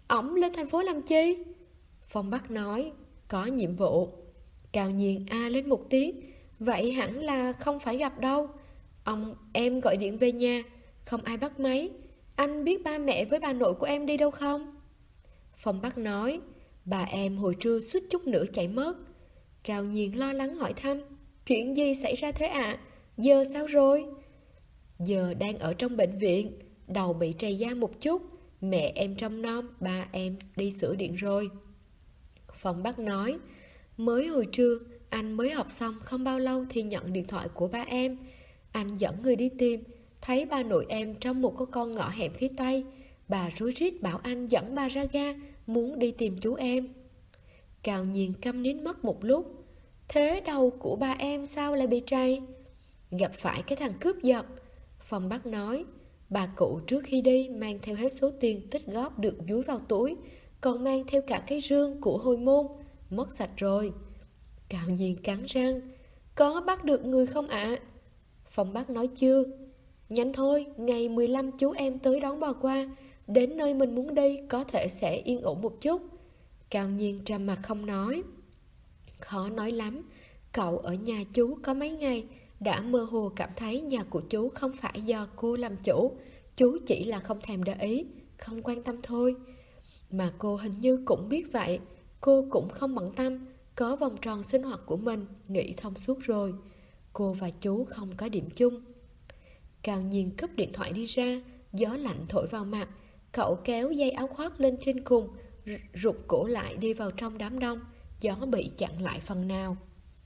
ổng lên thành phố làm chi? Phong Bắc nói, có nhiệm vụ. Cao Nhiên lên một tiếng, vậy hẳn là không phải gặp đâu. Em gọi điện về nhà, không ai bắt máy. Anh biết ba mẹ với bà nội của em đi đâu không? Phong Bắc nói, bà em hồi trưa suýt chút nữa chạy mất. Cao Nhiên lo lắng hỏi thăm, chuyện gì xảy ra thế ạ? Giờ sao rồi? Giờ đang ở trong bệnh viện, đầu bị trầy da một chút. Mẹ em trông nom, ba em đi sửa điện rồi. Phong Bắc nói, mới hồi trưa anh mới học xong không bao lâu thì nhận điện thoại của ba em. Anh dẫn người đi tìm, thấy bà nội em trong một cái con ngõ hẻm phía tây. Bà rối rít bảo anh dẫn bà ra ga, muốn đi tìm chú em. Cao Nhiên câm nín mất một lúc. Thế đầu của ba em sao lại bị trầy? Gặp phải cái thằng cướp giật. Phong Bắc nói, bà cụ trước khi đi mang theo hết số tiền tích góp được dúi vào túi, còn mang theo cả cái rương của hồi môn, mất sạch rồi. Cao Nhiên cắn răng, có bắt được người không ạ? Phong Bắc nói chưa. Nhanh thôi, ngày 15 chú em tới đón bà qua, đến nơi mình muốn đi có thể sẽ yên ổn một chút. Cao Nhiên trầm mặt không nói. Khó nói lắm, cậu ở nhà chú có mấy ngày đã mơ hồ cảm thấy nhà của chú không phải do cô làm chủ. Chú chỉ là không thèm để ý, không quan tâm thôi. Mà cô hình như cũng biết vậy. Cô cũng không bận tâm, có vòng tròn sinh hoạt của mình, nghĩ thông suốt rồi. Cô và chú không có điểm chung. Cao Nhiên cúp điện thoại đi ra, gió lạnh thổi vào mặt. Cậu kéo dây áo khoác lên trên cùng, rụt cổ lại đi vào trong đám đông. Gió bị chặn lại phần nào.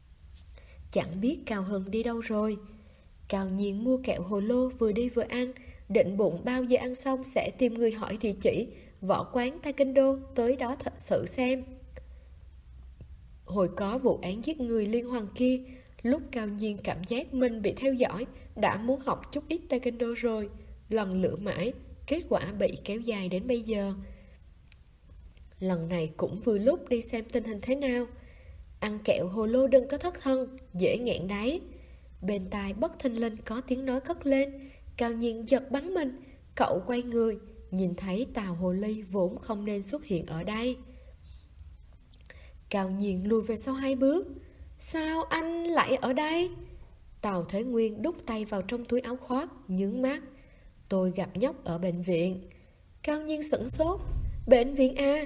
Chẳng biết Cao Hưng đi đâu rồi. Cao Nhiên mua kẹo hồ lô vừa đi vừa ăn, định bụng bao giờ ăn xong sẽ tìm người hỏi địa chỉ võ quán Taekwondo tới đó thật sự xem. Hồi có vụ án giết người liên hoàn kia, lúc Cao Nhiên cảm giác mình bị theo dõi, đã muốn học chút ít Taekwondo rồi, lần lựa mãi, kết quả bị kéo dài đến bây giờ. Lần này cũng vừa lúc đi xem tình hình thế nào. Ăn kẹo hồ lô đừng có thất thân, dễ nghẹn đáy. Bên tai bất thình lình có tiếng nói cất lên. Cao Nhiên giật bắn mình. Cậu quay người, nhìn thấy Tào Hồ Ly vốn không nên xuất hiện ở đây. Cao Nhiên lùi về sau 2 bước. Sao anh lại ở đây? Tào Thế Nguyên đút tay vào trong túi áo khoác, nhướng mắt. Tôi gặp nhóc ở bệnh viện. Cao Nhiên sửng sốt. Bệnh viện à?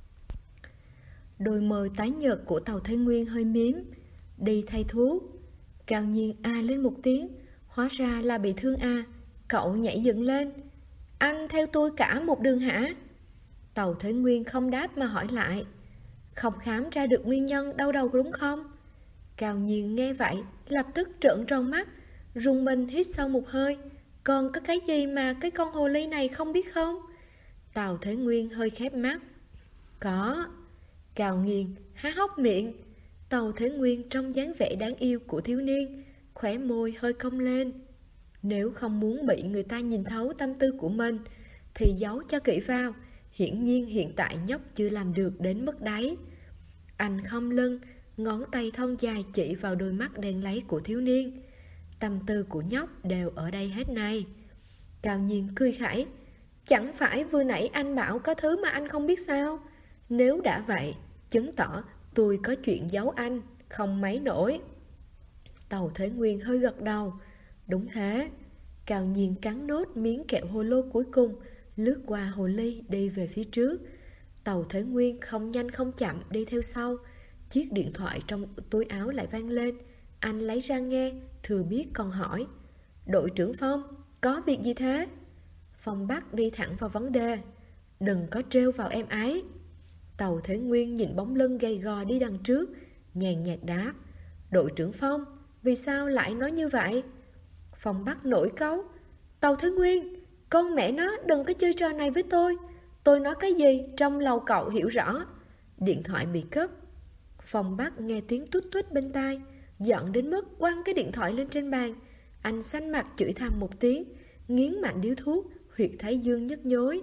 Đôi môi tái nhợt của Tào Thế Nguyên hơi miếm. Đi thay thuốc. Cao Nhiên lên một tiếng. Hóa ra là bị thương à? Cậu nhảy dựng lên. Anh theo tôi cả một đường hả? Tào Thế Nguyên không đáp mà hỏi lại. Không khám ra được nguyên nhân đau đầu đúng không? Cao Nhiên nghe vậy lập tức trợn tròn mắt, rùng mình hít sâu một hơi. Còn có cái gì mà cái con hồ ly này không biết không? Tào Thế Nguyên hơi khép mắt. Có. Cao Nhiên há hốc miệng. Tào Thế Nguyên trong dáng vẻ đáng yêu của thiếu niên, khóe môi hơi cong lên. Nếu không muốn bị người ta nhìn thấu tâm tư của mình thì giấu cho kỹ vào. Hiển nhiên hiện tại nhóc chưa làm được đến mức đấy. Anh khom lưng, ngón tay thon dài chỉ vào đôi mắt đen láy của thiếu niên. Tâm tư của nhóc đều ở đây hết này. Cao Nhiên cười khẩy. Chẳng phải vừa nãy anh bảo có thứ mà anh không biết sao? Nếu đã vậy, chứng tỏ tôi có chuyện giấu anh, không mấy nổi. Tào Thế Nguyên hơi gật đầu. Đúng thế. Cao Nhiên cắn nốt miếng kẹo hồ lô cuối cùng, lướt qua hồ ly đi về phía trước. Tào Thế Nguyên không nhanh không chậm đi theo sau. Chiếc điện thoại trong túi áo lại vang lên. Anh lấy ra nghe, thừa biết còn hỏi. Đội trưởng Phong, có việc gì thế? Phong Bắc đi thẳng vào vấn đề. Đừng có trêu vào em ấy. Tào Thế Nguyên nhìn bóng lưng gầy gò đi đằng trước, nhàn nhạt đáp. Đội trưởng Phong, vì sao lại nói như vậy? Phong Bắc nổi cáu. Tào Thế Nguyên, con mẹ nó đừng có chơi trò này với tôi. Tôi nói cái gì trong lòng cậu hiểu rõ. Điện thoại bị cướp. Phong Bắc nghe tiếng tút tút bên tai, giận đến mức quăng cái điện thoại lên trên bàn. Anh xanh mặt chửi thầm một tiếng, nghiến mạnh điếu thuốc, huyệt thái dương nhức nhối.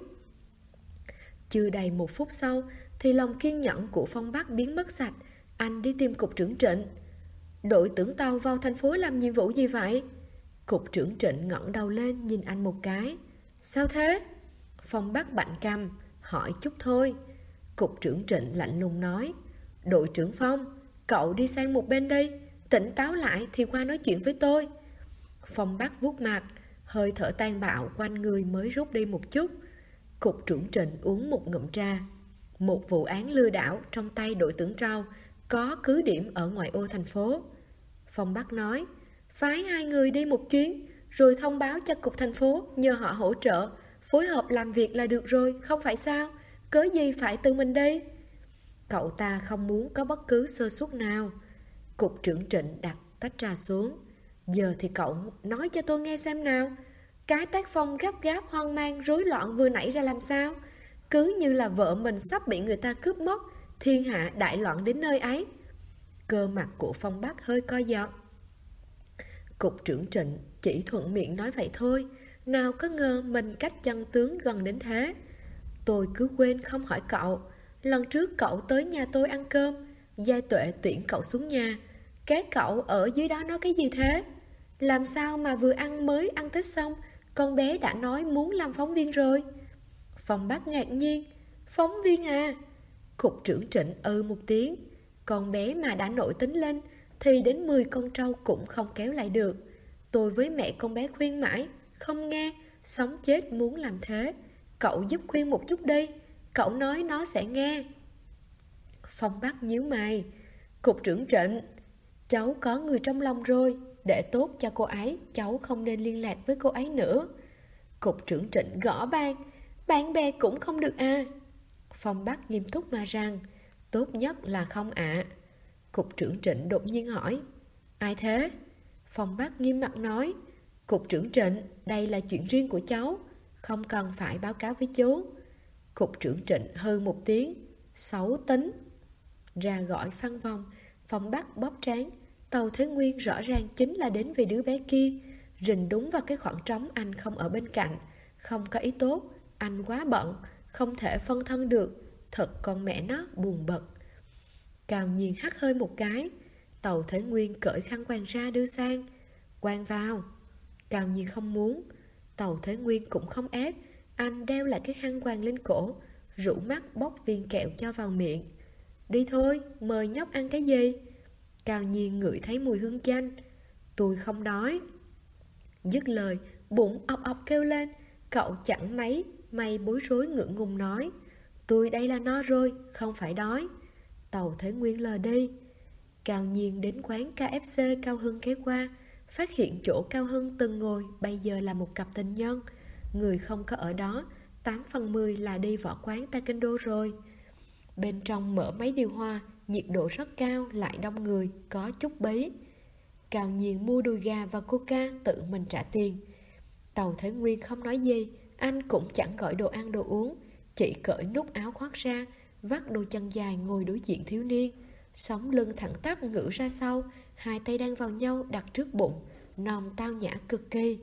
Chưa đầy 1 phút sau thì lòng kiên nhẫn của Phong Bắc biến mất sạch. Anh đi tìm cục trưởng Trịnh. Đội tưởng Tàu vào thành phố làm nhiệm vụ gì vậy? Cục trưởng Trịnh ngẩng đầu lên nhìn anh một cái. Sao thế? Phong Bắc bạnh cầm, hỏi chút thôi. Cục trưởng Trịnh lạnh lùng nói. Đội trưởng Phong, cậu đi sang một bên đi, tỉnh táo lại thì qua nói chuyện với tôi. Phong Bắc vuốt mặt, hơi thở tan bạo quanh người mới rút đi một chút. Cục trưởng Trịnh uống một ngụm trà. Một vụ án lừa đảo trong tay đội trưởng Rau có cứ điểm ở ngoại ô thành phố. Phong Bắc nói, phái 2 người đi một chuyến, rồi thông báo cho cục thành phố nhờ họ hỗ trợ, phối hợp làm việc là được rồi, không phải sao? Cớ gì phải tự mình đi? Cậu ta không muốn có bất cứ sơ suất nào. Cục trưởng Trịnh đặt tách trà xuống. Giờ thì cậu nói cho tôi nghe xem nào. Cái tác phong gấp gáp hoang mang rối loạn vừa nãy ra làm sao? Cứ như là vợ mình sắp bị người ta cướp mất, thiên hạ đại loạn đến nơi ấy. Cơ mặt của Phong Bắc hơi co giật. Cục trưởng Trịnh chỉ thuận miệng nói vậy thôi, nào có ngờ mình cách chân tướng gần đến thế. Tôi cứ quên không hỏi cậu, lần trước cậu tới nhà tôi ăn cơm, Giai Tuệ tuyển cậu xuống nhà, cái cậu ở dưới đó nói cái gì thế? Làm sao mà vừa mới ăn Tết xong, con bé đã nói muốn làm phóng viên rồi? Phong Bắc ngạc nhiên. Phóng viên à? Cục trưởng Trịnh một tiếng. Con bé mà đã nổi tính lên thì đến 10 con trâu cũng không kéo lại được. Tôi với mẹ con bé khuyên mãi, không nghe, sống chết muốn làm thế. Cậu giúp khuyên một chút đi, cậu nói nó sẽ nghe. Phong Bắc nhíu mày. Cục trưởng Trịnh, cháu có người trong lòng rồi, để tốt cho cô ấy, cháu không nên liên lạc với cô ấy nữa. Cục trưởng Trịnh gõ bàn. Bạn bè cũng không được à? Phong Bắc nghiêm túc mà rằng, tốt nhất là không ạ. Cục trưởng Trịnh đột nhiên hỏi, ai thế? Phong Bắc nghiêm mặt nói, Cục trưởng Trịnh, đây là chuyện riêng của cháu, không cần phải báo cáo với chú. Cục trưởng Trịnh hừ một tiếng, xấu tính. Ra gọi Phan Vong, Phong Bắc bóp trán. Tàu Thế Nguyên rõ ràng chính là đến vì đứa bé kia, rình đúng vào cái khoảng trống anh không ở bên cạnh. Không có ý tốt, anh quá bận, không thể phân thân được. Thật con mẹ nó buồn bực. Cao Nhiên hắt hơi một cái. Tàu Thế Nguyên cởi khăn quàng ra đưa sang. Quàng vào. Cao Nhiên không muốn. Tàu Thế Nguyên cũng không ép. Anh đeo lại cái khăn quàng lên cổ, rũ mắt bóc viên kẹo cho vào miệng. Đi thôi, mời nhóc ăn cái gì? Cao Nhiên ngửi thấy mùi hương chanh. Tôi không đói. Dứt lời, bụng ọc ọc kêu lên. Cậu chẳng mấy mày bối rối ngượng ngùng nói, tôi đây là no rồi, không phải đói. Tàu Thế Nguyên lờ đi. Cao Nhiên đến quán KFC Cao Hưng ghé qua, phát hiện chỗ Cao Hưng từng ngồi bây giờ là một cặp tình nhân. Người không có ở đó, 8 phần 10 là đi võ quán taekwondo rồi. Bên trong mở máy điều hòa, nhiệt độ rất cao, lại đông người, có chút bí. Cao Nhiên mua đùi gà và coca tự mình trả tiền. Tàu Thế Nguyên không nói gì, anh cũng chẳng gọi đồ ăn đồ uống, chỉ cởi nút áo khoác ra, vắt đôi chân dài ngồi đối diện thiếu niên, sống lưng thẳng tắp ngửa ra sau, hai tay đang vào nhau đặt trước bụng, nòm tao nhã cực kỳ.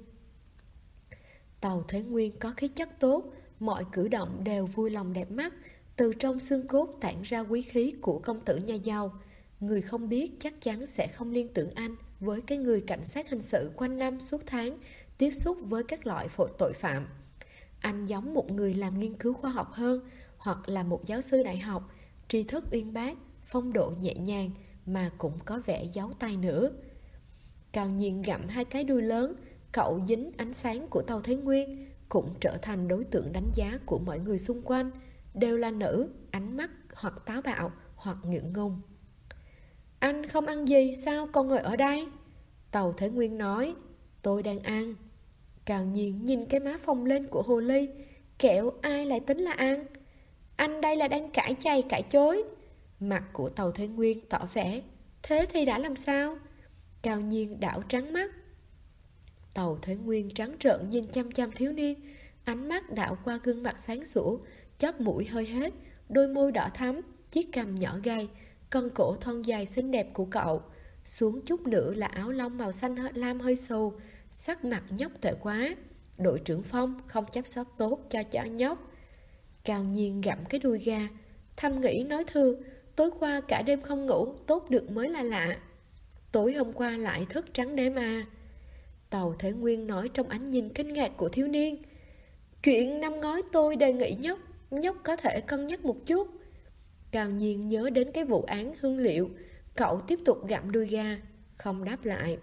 Tàu Thế Nguyên có khí chất tốt, mọi cử động đều vui lòng đẹp mắt, từ trong xương cốt tản ra quý khí của công tử nhà giàu. Người không biết chắc chắn sẽ không liên tưởng anh với cái người cảnh sát hình sự quanh năm suốt tháng tiếp xúc với các loại tội phạm. Anh giống một người làm nghiên cứu khoa học hơn, hoặc là một giáo sư đại học, tri thức uyên bác, phong độ nhẹ nhàng, mà cũng có vẻ giấu tay nữa. Cao Nhiên gặm hai cái đuôi lớn, cậu dính ánh sáng của Tàu Thế Nguyên, cũng trở thành đối tượng đánh giá của mọi người xung quanh, đều là nữ, ánh mắt hoặc táo bạo hoặc ngượng ngùng. Anh không ăn gì sao còn ngồi ở đây? Tàu Thế Nguyên nói, tôi đang ăn. Cao Nhiên nhìn cái má phồng lên của hồ ly, kẹo ai lại tính là ăn? Anh đây là đang cãi chay cãi chối. Mặt của Tàu Thế Nguyên tỏ vẻ, thế thì đã làm sao? Cao Nhiên đảo trắng mắt. Tàu Thế Nguyên trắng trợn nhìn chăm chăm thiếu niên, ánh mắt đảo qua gương mặt sáng sủa, chóp mũi hơi hết, đôi môi đỏ thắm, chiếc cằm nhỏ gầy, con cổ thon dài xinh đẹp của cậu. Xuống chút nữa là áo lông màu xanh lam hơi xù, sắc mặt nhóc tệ quá. Đội trưởng Phong không chăm sóc tốt cho chó nhóc. Cao Nhiên gặm cái đuôi gà, thầm nghĩ nói thừa, tối qua cả đêm không ngủ, tốt được mới là lạ. Tối hôm qua lại thức trắng đêm à? Tàu Thế Nguyên nói trong ánh nhìn kinh ngạc của thiếu niên. Chuyện năm ngoái tôi đề nghị nhóc nhóc có thể cân nhắc một chút. Cao Nhiên nhớ đến cái vụ án hương liệu. Cậu tiếp tục gặm đuôi gà, không đáp lại.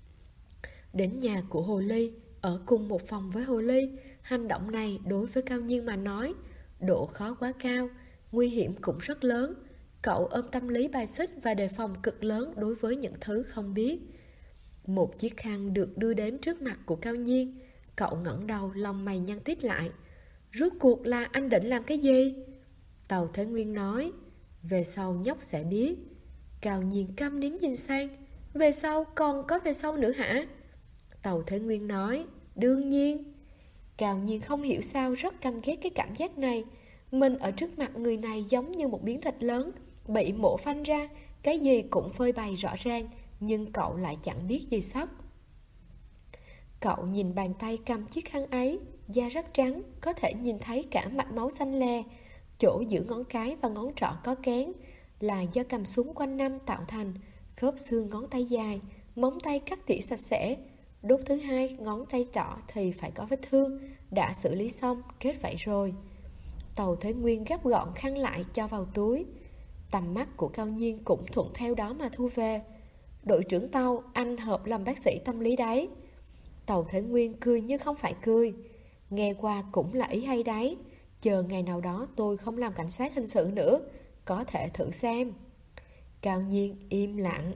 Đến nhà của Hồ Ly, ở cùng một phòng với Hồ Ly. Hành động này đối với Cao Nhiên mà nói, độ khó quá cao, nguy hiểm cũng rất lớn. Cậu ôm tâm lý bài xích và đề phòng cực lớn đối với những thứ không biết. Một chiếc khăn được đưa đến trước mặt của Cao Nhiên. Cậu ngẩng đầu, lông mày nhăn tít lại. Rốt cuộc là anh định làm cái gì? Tàu Thế Nguyên nói, về sau nhóc sẽ biết. Cao Nhiên câm nín nhìn sang. Về sau, còn có về sau nữa hả? Tàu Thế Nguyên nói, đương nhiên. Cao Nhiên không hiểu sao rất căm ghét cái cảm giác này. Mình ở trước mặt người này giống như một miếng thịt lớn, bị mổ phanh ra, cái gì cũng phơi bày rõ ràng, nhưng cậu lại chẳng biết gì sót. Cậu nhìn bàn tay cầm chiếc khăn ấy, da rất trắng, có thể nhìn thấy cả mạch máu xanh lè. Chỗ giữa ngón cái và ngón trỏ có kén, là do cầm súng quanh năm tạo thành. Khớp xương ngón tay dài, móng tay cắt tỉa sạch sẽ. Đốt thứ hai, ngón tay trỏ thì phải có vết thương, đã xử lý xong, kết vảy rồi. Tàu Thế Nguyên gấp gọn khăn lại cho vào túi. Tầm mắt của Cao Nhiên cũng thuận theo đó mà thu về. Đội trưởng Tàu, anh hợp làm bác sĩ tâm lý đấy. Tàu Thế Nguyên cười như không phải cười. Nghe qua cũng là ý hay đấy. Chờ ngày nào đó tôi không làm cảnh sát hình sự nữa, có thể thử xem. Cao Nhiên im lặng.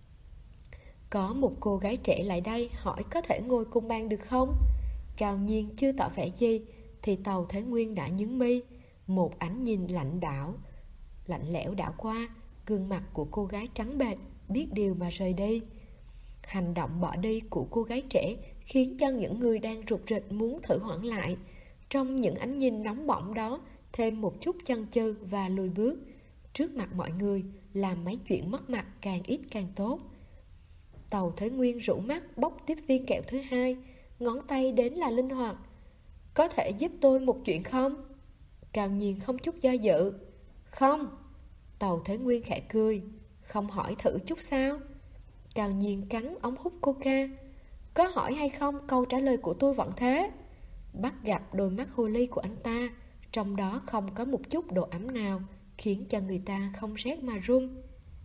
Có một cô gái trẻ lại đây hỏi có thể ngồi cùng bàn được không? Cao Nhiên chưa tỏ vẻ gì thì Tàu Thế Nguyên đã nhướng mi. Một ánh nhìn lạnh lẽo đảo qua. Gương mặt của cô gái trắng bệch, biết điều mà rời đi. Hành động bỏ đi của cô gái trẻ khiến cho những người đang rụt rịch muốn thử hoãn lại. Trong những ánh nhìn nóng bỏng đó, thêm một chút chần chừ và lùi bước. Trước mặt mọi người, làm mấy chuyện mất mặt càng ít càng tốt. Tàu Thế Nguyên rũ mắt bóc tiếp viên kẹo thứ hai, ngón tay đến là linh hoạt. Có thể giúp tôi một chuyện không? Cao Nhiên không chút do dự. Không. Tàu Thế Nguyên khẽ cười. Không hỏi thử chút sao? Cao Nhiên cắn ống hút coca. Có hỏi hay không, câu trả lời của tôi vẫn thế. Bắt gặp đôi mắt hồ ly của anh ta, trong đó không có một chút độ ấm nào, khiến cho người ta không rét mà run.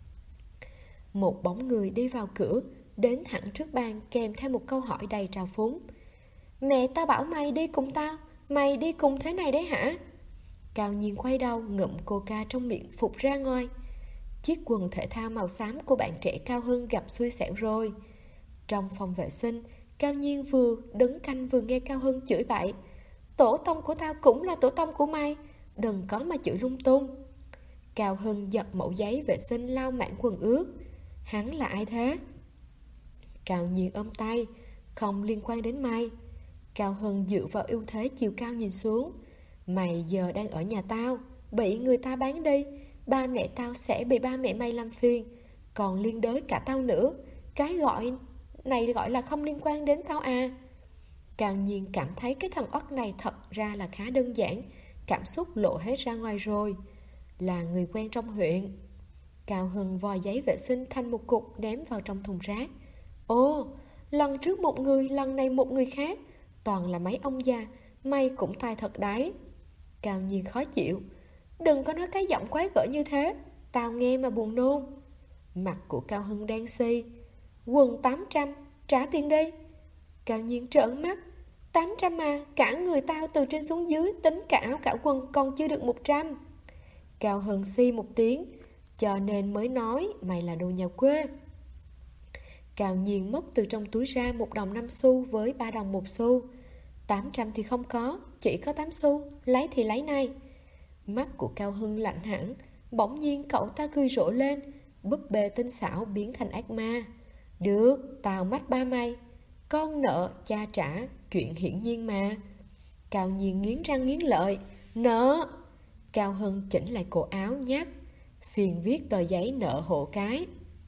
Một bóng người đi vào cửa, đến hẳn trước bàn kèm theo một câu hỏi đầy trào phúng. Mẹ tao bảo mày đi cùng tao, mày đi cùng thế này đấy hả? Cao Nhiên quay đầu, ngụm coca trong miệng phụt ra ngoài. Chiếc quần thể thao màu xám của bạn trẻ Cao Hưng gặp xui xẻo rồi. Trong phòng vệ sinh, Cao Nhiên vừa đứng canh vừa nghe Cao Hưng chửi bậy. Tổ tông của tao cũng là tổ tông của mày, đừng có mà chửi lung tung. Cao Hưng giật mẩu giấy vệ sinh lau mảng quần ướt. Hắn là ai thế? Cao Nhiên ôm tay. Không liên quan đến mày. Cao Hưng dựa vào ưu thế chiều cao nhìn xuống. Mày giờ đang ở nhà tao, bị người ta bán đi, ba mẹ tao sẽ bị ba mẹ mày làm phiền, còn liên đới cả tao nữa. Cái gọi này gọi là không liên quan đến tao à? Cao Nhiên cảm thấy cái thằng oắt này thật ra là khá đơn giản. Cảm xúc lộ hết ra ngoài rồi. Là người quen trong huyện. Cao Hưng vò giấy vệ sinh thành một cục ném vào trong thùng rác. Ồ, lần trước một người, lần này một người khác. Toàn là mấy ông già. Mày cũng tài thật đấy. Cao Nhiên khó chịu. Đừng có nói cái giọng quái gở như thế, tao nghe mà buồn nôn. Mặt của Cao Hưng đen xi. Quần 800, trả tiền đi. Cao Nhiên trợn mắt. 800 mà, cả người tao từ trên xuống dưới, tính cả áo cả quần còn chưa được 100. Cao Hưng xi một tiếng. Cho nên mới nói mày là đồ nhà quê. Cao Nhiên móc từ trong túi ra 1 đồng 5 xu với 3 đồng 1 xu. 800 thì không có, chỉ có 8 xu, lấy thì lấy này. Mắt của Cao Hưng lạnh hẳn. Bỗng nhiên cậu ta cười rộ lên. Búp bê tinh xảo biến thành ác ma. Được, tao mách ba mày. Con nợ, cha trả, chuyện hiển nhiên mà. Cao Nhiên nghiến răng nghiến lợi. Nợ. Cao Hưng chỉnh lại cổ áo nhắc. Phiền viết tờ giấy nợ hộ cái.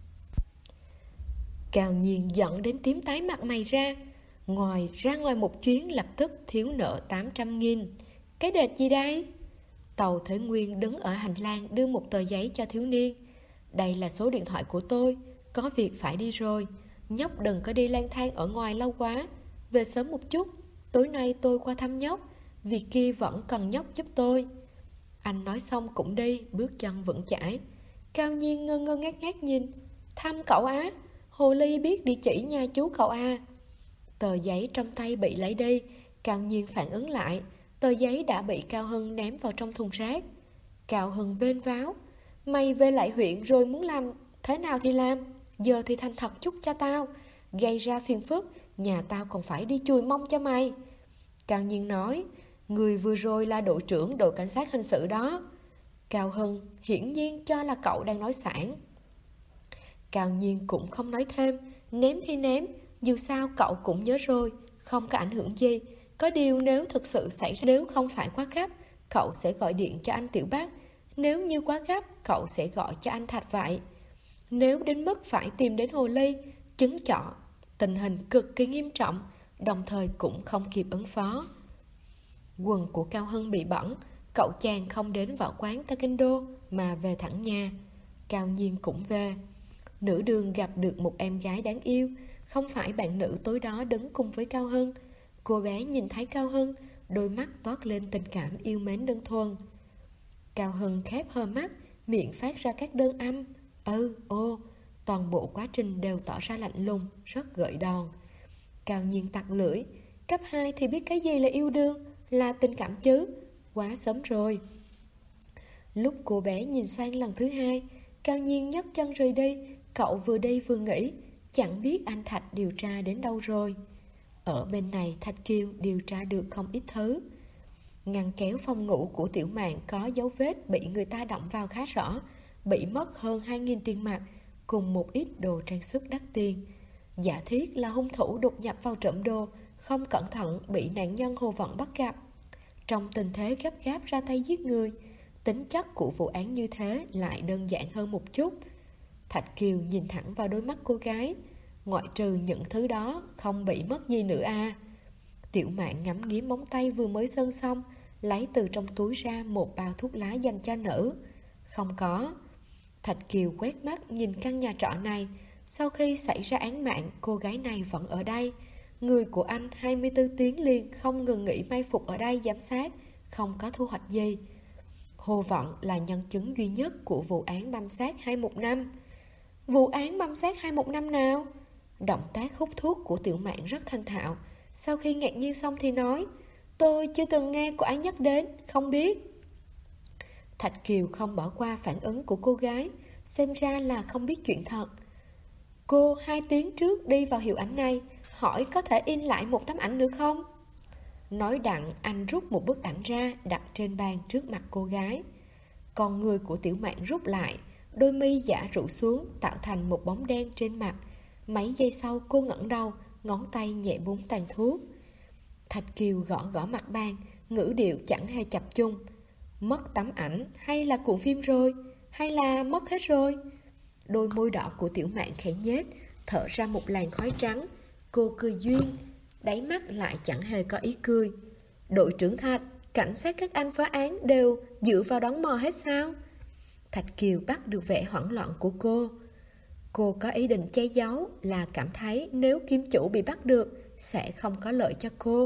Cao Nhiên giận đến tím tái mặt mày ra. Ra ngoài một chuyến lập tức thiếu nợ 800.000. Cái đệt gì đây? Tàu Thế Nguyên đứng ở hành lang đưa một tờ giấy cho thiếu niên. Đây là số điện thoại của tôi, có việc phải đi rồi. Nhóc đừng có đi lang thang ở ngoài lâu quá. Về sớm một chút, tối nay tôi qua thăm nhóc. Việc kia vẫn cần nhóc giúp tôi. Anh nói xong cũng đi, bước chân vững chãi. Cao Nhiên ngơ ngơ ngác ngác nhìn. Thăm cậu á? Hồ ly biết địa chỉ nhà chú cậu à? Tờ giấy trong tay bị lấy đi. Cao Nhiên phản ứng lại. Tờ giấy đã bị Cao Hưng ném vào trong thùng rác. Cao Hưng vênh váo. Mày về lại huyện rồi muốn làm thế nào thì làm. Giờ thì thành thật chút cho tao. Gây ra phiền phức, nhà tao còn phải đi chùi mông cho mày. Cao Nhiên nói. Người vừa rồi là đội trưởng đội cảnh sát hình sự đó. Cao Hưng hiển nhiên cho là cậu đang nói sảng. Cao Nhiên cũng không nói thêm. Ném thì ném, dù sao cậu cũng nhớ rồi, không có ảnh hưởng gì. Có điều nếu thực sự xảy ra, nếu không phải quá gấp, cậu sẽ gọi điện cho anh Tiểu Bác. Nếu như quá gấp, cậu sẽ gọi cho anh Thạch vậy. Nếu đến mức phải tìm đến hồ ly, chứng tỏ tình hình cực kỳ nghiêm trọng, đồng thời cũng không kịp ứng phó. Quần của Cao Hưng bị bẩn, cậu chàng không đến võ quán taekwondo mà về thẳng nhà. Cao Nhiên cũng về. Nửa đường gặp được một em gái đáng yêu, không phải bạn nữ tối đó đứng cùng với Cao Hưng. Cô bé nhìn thấy Cao Hưng, đôi mắt toát lên tình cảm yêu mến đơn thuần. Cao Hưng khép hờ mắt, miệng phát ra các đơn âm. Ô, toàn bộ quá trình đều tỏ ra lạnh lùng, rất gợi đòn. Cao Nhiên tặc lưỡi. Cấp 2 thì biết cái gì là yêu đương, là tình cảm chứ. Quá sớm rồi. Lúc cô bé nhìn sang lần thứ hai, Cao Nhiên nhấc chân rời đi. Cậu vừa đi vừa nghĩ, chẳng biết anh Thạch điều tra đến đâu rồi. Ở bên này Thạch Kiều điều tra được không ít thứ. Ngăn kéo phòng ngủ của Tiểu Mạn có dấu vết bị người ta động vào khá rõ, bị mất hơn 2.000 tiền mặt cùng một ít đồ trang sức đắt tiền. Giả thiết là hung thủ đột nhập vào trộm đồ, không cẩn thận bị nạn nhân Hồ Vận bắt gặp. Trong tình thế gấp gáp ra tay giết người, tính chất của vụ án như thế lại đơn giản hơn một chút. Thạch Kiều nhìn thẳng vào đôi mắt cô gái. Ngoại trừ những thứ đó, không bị mất gì nữa à? Tiểu Mạn ngắm nghía móng tay vừa mới sơn xong, lấy từ trong túi ra một bao thuốc lá dành cho nữ. Không có. Thạch Kiều quét mắt nhìn căn nhà trọ này. Sau khi xảy ra án mạng, cô gái này vẫn ở đây. Người của anh 24 tiếng liền không ngừng nghỉ may phục ở đây giám sát, không có thu hoạch gì. Hồ Vận là nhân chứng duy nhất của vụ án băm xác 215. Vụ án băm xác 215 nào? Động tác hút thuốc của Tiểu Mạn rất thanh thạo. Sau khi ngạc nhiên xong thì nói, tôi chưa từng nghe cô ấy nhắc đến, không biết. Thạch Kiều không bỏ qua phản ứng của cô gái, xem ra là không biết chuyện thật. Cô 2 tiếng trước đi vào hiệu ảnh này, hỏi có thể in lại một tấm ảnh nữa không? Nói đặng, anh rút một bức ảnh ra, đặt trên bàn trước mặt cô gái. Còn người của Tiểu Mạn rút lại, đôi mi giả rũ xuống, tạo thành một bóng đen trên mặt. Mấy giây sau cô ngẩng đầu, ngón tay nhẹ búng tàn thuốc. Thạch Kiều gõ gõ mặt bàn, ngữ điệu chẳng hề chập chung. Mất tấm ảnh hay là cuộn phim rồi? Hay là mất hết rồi? Đôi môi đỏ của Tiểu Mạn khẽ nhếch, thở ra một làn khói trắng. Cô cười duyên, đáy mắt lại chẳng hề có ý cười. Đội trưởng Thạch, cảnh sát các anh phá án đều dựa vào đón mò hết sao? Thạch Kiều bắt được vẻ hoảng loạn của cô. Cô có ý định che giấu là cảm thấy nếu kim chủ bị bắt được sẽ không có lợi cho cô.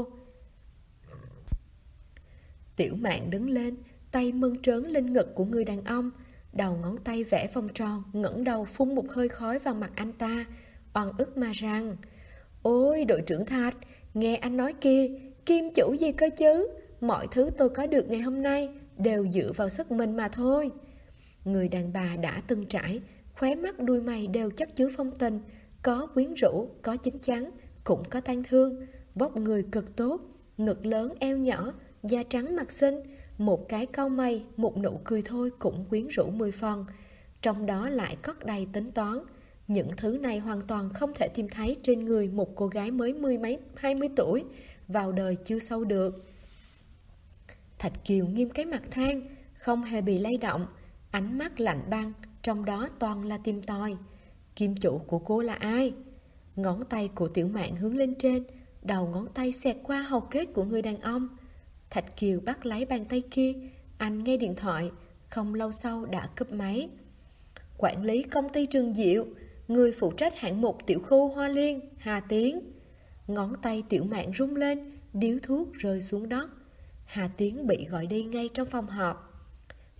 Tiểu Mạn đứng lên, tay mơn trớn lên ngực của người đàn ông, đầu ngón tay vẽ vòng tròn, ngẩng đầu phun một hơi khói vào mặt anh ta, oan ức mà rằng: Ôi đội trưởng Thạch, nghe anh nói kia, kim chủ gì cơ chứ? Mọi thứ tôi có được ngày hôm nay đều dựa vào sức mình mà thôi. Người đàn bà đã từng trải, khóe mắt đuôi mày đều chất chứa phong tình, có quyến rũ, có chín chắn, cũng có tang thương, vóc người cực tốt, ngực lớn eo nhỏ, da trắng mặt xinh, một cái cau mày, một nụ cười thôi cũng quyến rũ 10 phần. Trong đó lại cất đầy tính toán. Những thứ này hoàn toàn không thể tìm thấy trên người một cô gái mới 20 tuổi, vào đời chưa sâu được. Thạch Kiều nghiêm cái mặt than, không hề bị lay động, ánh mắt lạnh băng, trong đó toàn là tìm tòi. Kim chủ của cô là ai? Ngón tay của Tiểu Mạn hướng lên trên, đầu ngón tay xẹt qua hầu kết của người đàn ông. Thạch Kiều bắt lấy bàn tay kia, anh nghe điện thoại, không lâu sau đã cúp máy. Quản lý công ty Trường Diệu, người phụ trách hạng mục tiểu khu Hoa Liên, Hà Tiến. Ngón tay Tiểu Mạn rung lên, điếu thuốc rơi xuống đất. Hà Tiến bị gọi đi ngay trong phòng họp.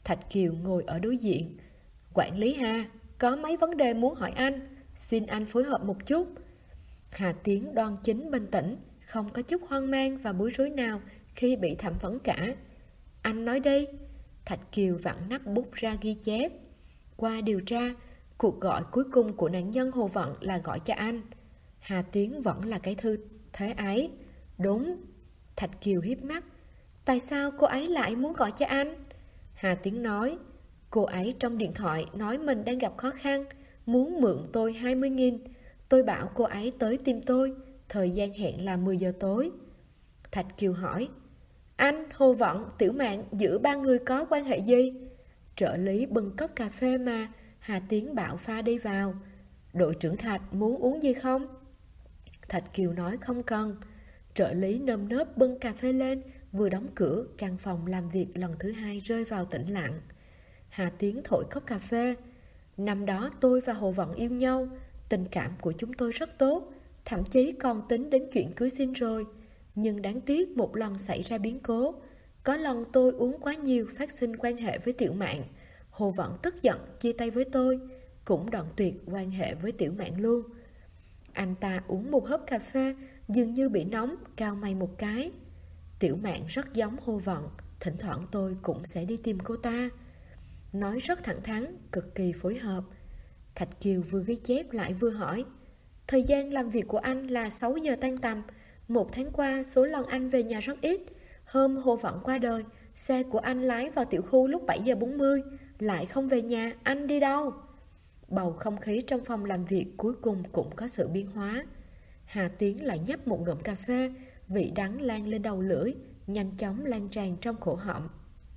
Thạch Kiều ngồi ở đối diện. Quản lý Hà, có mấy vấn đề muốn hỏi anh, xin anh phối hợp một chút. Hà Tiến đoan chính bình tĩnh, không có chút hoang mang và bối rối nào khi bị thẩm vấn cả. Anh nói đi. Thạch Kiều vặn nắp bút ra ghi chép. Qua điều tra, cuộc gọi cuối cùng của nạn nhân Hồ Vận là gọi cho anh. Hà Tiến vẫn là cái thư thế ấy. Đúng. Thạch Kiều hiếp mắt. Tại sao cô ấy lại muốn gọi cho anh? Hà Tiến nói, cô ấy trong điện thoại nói mình đang gặp khó khăn, muốn mượn tôi 20.000. Tôi bảo cô ấy tới tìm tôi, thời gian hẹn là 10 giờ tối. Thạch Kiều hỏi, anh, Hồ Vận, Tiểu Mạn giữa ba người có quan hệ gì? Trợ lý bưng cốc cà phê mà Hà Tiến bảo pha đi vào. Đội trưởng Thạch muốn uống gì không? Thạch Kiều nói không cần. Trợ lý nơm nớp bưng cà phê lên, vừa đóng cửa, căn phòng làm việc lần thứ hai rơi vào tĩnh lặng. Hà Tiến thổi cốc cà phê. Năm đó tôi và Hồ Vận yêu nhau, tình cảm của chúng tôi rất tốt, thậm chí còn tính đến chuyện cưới xin rồi. Nhưng đáng tiếc một lần xảy ra biến cố. Có lần tôi uống quá nhiều phát sinh quan hệ với Tiểu Mạn. Hồ Vận tức giận chia tay với tôi, cũng đoạn tuyệt quan hệ với Tiểu Mạn luôn. Anh ta uống một hớp cà phê, dường như bị nóng, cau mày một cái. Tiểu Mạn rất giống Hồ Vận, thỉnh thoảng tôi cũng sẽ đi tìm cô ta. Nói rất thẳng thắn, cực kỳ phối hợp. Thạch Kiều vừa ghi chép lại vừa hỏi, thời gian làm việc của anh là 6 giờ tan tầm. Một tháng qua số lần anh về nhà rất ít. Hôm Hồ Vận qua đời, xe của anh lái vào tiểu khu lúc 7 giờ 40, lại không về nhà, anh đi đâu? Bầu không khí trong phòng làm việc cuối cùng cũng có sự biến hóa. Hà Tiến lại nhấp một ngụm cà phê, vị đắng lan lên đầu lưỡi, nhanh chóng lan tràn trong cổ họng.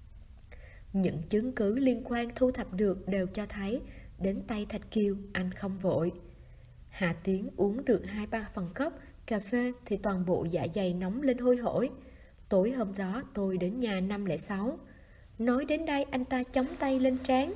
Những chứng cứ liên quan thu thập được đều cho thấy đến tay Thạch Kiều anh không vội. Hà Tiến uống được 2-3 phần cốc cà phê thì toàn bộ dạ dày nóng lên hôi hổi. Tối hôm đó tôi đến nhà 506. Nói đến đây anh ta chống tay lên trán,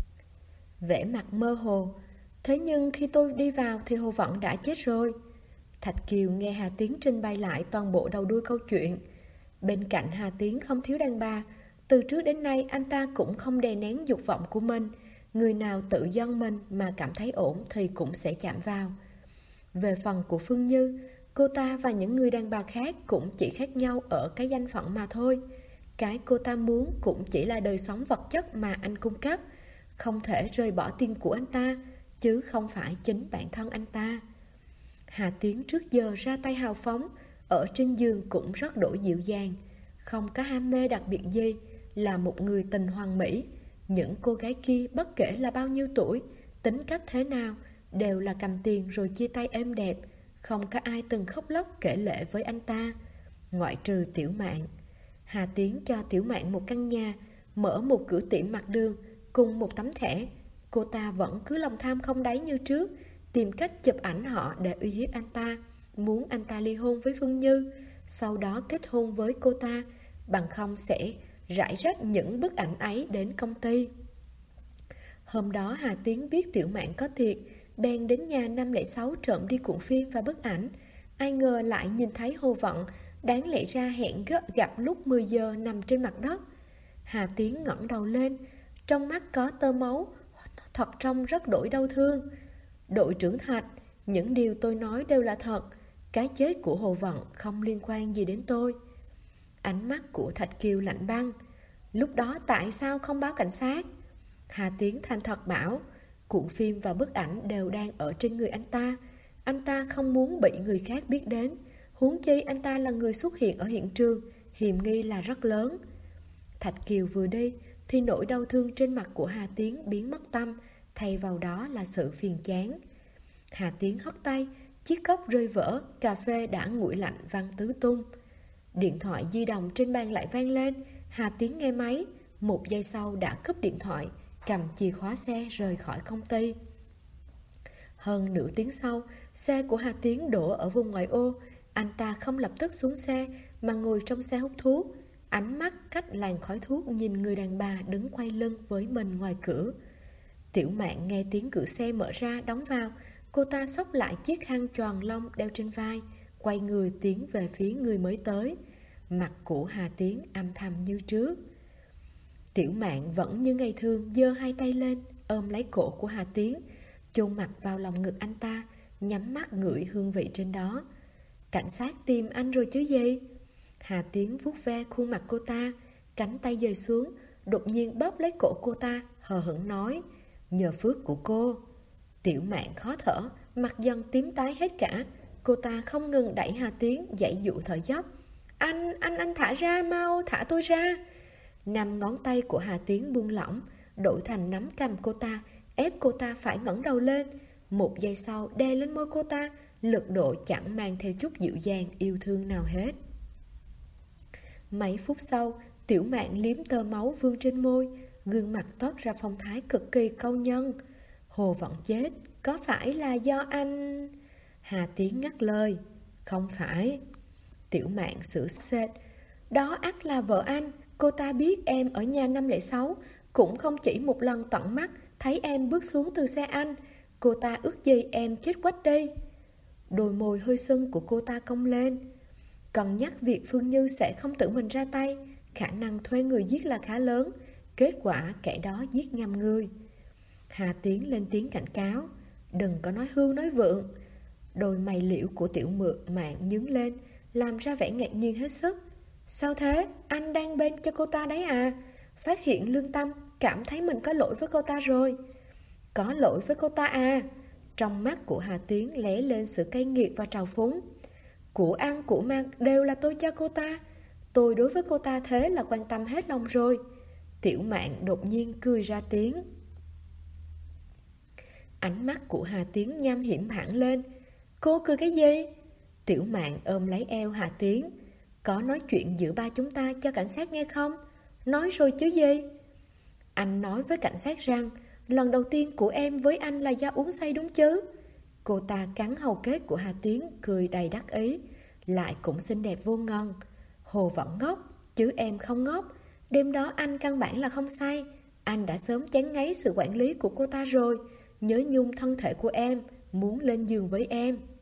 vẻ mặt mơ hồ. Thế nhưng khi tôi đi vào thì Hồ Vận đã chết rồi. Thạch Kiều nghe Hà Tiến trình bày lại toàn bộ đầu đuôi câu chuyện. Bên cạnh Hà Tiến không thiếu đàn bà. Từ trước đến nay anh ta cũng không đè nén dục vọng của mình. Người nào tự dâng mình mà cảm thấy ổn thì cũng sẽ chạm vào. Về phần của Phương Như, cô ta và những người đàn bà khác cũng chỉ khác nhau ở cái danh phận mà thôi. Cái cô ta muốn cũng chỉ là đời sống vật chất mà anh cung cấp, không thể rời bỏ tiền của anh ta, chứ không phải chính bản thân anh ta. Hà Tiến trước giờ ra tay hào phóng, ở trên giường cũng rất đổi dịu dàng, không có ham mê đặc biệt gì, là một người tình hoàn mỹ. Những cô gái kia bất kể là bao nhiêu tuổi, tính cách thế nào, đều là cầm tiền rồi chia tay êm đẹp. Không có ai từng khóc lóc kể lể với anh ta, ngoại trừ Tiểu Mạn. Hà Tiến cho Tiểu Mạn một căn nhà, mở một cửa tiệm mặt đường cùng một tấm thẻ. Cô ta vẫn cứ lòng tham không đáy như trước, tìm cách chụp ảnh họ để uy hiếp anh ta, muốn anh ta ly hôn với Phương Như, sau đó kết hôn với cô ta, bằng không sẽ rải rác những bức ảnh ấy đến công ty. Hôm đó Hà Tiến biết Tiểu Mạn có tiệc, bèn đến nhà 506 trộm đi cuộn phim và bức ảnh. Ai ngờ lại nhìn thấy Hồ Vận, đáng lẽ ra hẹn gặp lúc 10 giờ nằm trên mặt đất. Hà Tiến ngẩng đầu lên, trong mắt có tơ máu, thật trông rất đổi đau thương. Đội trưởng Thạch, những điều tôi nói đều là thật. Cái chết của Hồ Vận không liên quan gì đến tôi. Ánh mắt của Thạch Kiều lạnh băng. Lúc đó tại sao không báo cảnh sát? Hà Tiến thành thật bảo, cuộn phim và bức ảnh đều đang ở trên người anh ta. Anh ta không muốn bị người khác biết đến. Huống chi anh ta là người xuất hiện ở hiện trường, hiềm nghi là rất lớn. Thạch Kiều vừa đi thì nỗi đau thương trên mặt của Hà Tiến biến mất tâm, thay vào đó là sự phiền chán. Hà Tiến hất tay, chiếc cốc rơi vỡ, cà phê đã nguội lạnh văng tứ tung. Điện thoại di động trên bàn lại vang lên. Hà Tiến nghe máy, một giây sau đã cúp điện thoại, cầm chìa khóa xe rời khỏi công ty. Hơn nửa tiếng sau, xe của Hà Tiến đổ ở vùng ngoại ô. Anh ta không lập tức xuống xe mà ngồi trong xe hút thuốc, ánh mắt cách làn khói thuốc nhìn người đàn bà đứng quay lưng với mình ngoài cửa. Tiểu Mạn nghe tiếng cửa xe mở ra đóng vào, cô ta xốc lại chiếc khăn choàng lông đeo trên vai, quay người tiến về phía người mới tới. Mặt của Hà Tiến âm thầm như trước. Tiểu Mạn vẫn như ngày thường giơ hai tay lên, ôm lấy cổ của Hà Tiến, chôn mặt vào lòng ngực anh ta, nhắm mắt ngửi hương vị trên đó. Cảnh sát tìm anh rồi chứ gì? Hà Tiến vuốt ve khuôn mặt cô ta, cánh tay giơ xuống, đột nhiên bóp lấy cổ cô ta, hờ hững nói, nhờ phước của cô. Tiểu Mạn khó thở, mặt dần tím tái hết cả. Cô ta không ngừng đẩy Hà Tiến, giãy dụ thở dốc. Anh thả ra, mau thả tôi ra. 5 ngón tay của Hà Tiến buông lỏng, đổi thành nắm cầm cô ta, ép cô ta phải ngẩng đầu lên. 1 giây sau đè lên môi cô ta, lực độ chẳng mang theo chút dịu dàng yêu thương nào hết. Mấy phút sau, Tiểu Mạn liếm tơ máu vương trên môi, gương mặt toát ra phong thái cực kỳ câu nhân. Hồ Vận chết, có phải là do anh? Hà Tiến ngắt lời, không phải. Tiểu Mạn sửa sệt, đó ắt là vợ anh. Cô ta biết em ở nhà 506, cũng không chỉ một lần tận mắt thấy em bước xuống từ xe anh. Cô ta ước gì em chết quách đi. Đôi môi hơi sưng của cô ta cong lên. Cân nhắc việc Phương Như sẽ không tự mình ra tay, khả năng thuê người giết là khá lớn. Kết quả kẻ đó giết nhầm người. Hà Tiến lên tiếng cảnh cáo, đừng có nói hưu nói vượng. Đôi mày liễu của Tiểu Mạn nhướng lên, làm ra vẻ ngạc nhiên hết sức. Sao thế? Anh đang bên cho cô ta đấy à? Phát hiện lương tâm, cảm thấy mình có lỗi với cô ta rồi. Có lỗi với cô ta à? Trong mắt của Hà Tiến lóe lên sự cay nghiệt và trào phúng. Của ăn của mặc đều là tôi cho cô ta. Tôi đối với cô ta thế là quan tâm hết lòng rồi. Tiểu Mạn đột nhiên cười ra tiếng. Ánh mắt của Hà Tiến nham hiểm hẳn lên. Cô cười cái gì? Tiểu Mạn ôm lấy eo Hà Tiến. Có nói chuyện giữa ba chúng ta cho cảnh sát nghe không? Nói rồi chứ gì? Anh nói với cảnh sát rằng lần đầu tiên của em với anh là do uống say đúng chứ? Cô ta cắn hầu kết của Hà Tiến, cười đầy đắc ý. Lại cũng xinh đẹp vô ngần. Hồ vẫn ngốc, chứ em không ngốc. Đêm đó anh căn bản là không say. Anh đã sớm chán ngấy sự quản lý của cô ta rồi. Nhớ nhung thân thể của em, muốn lên giường với em.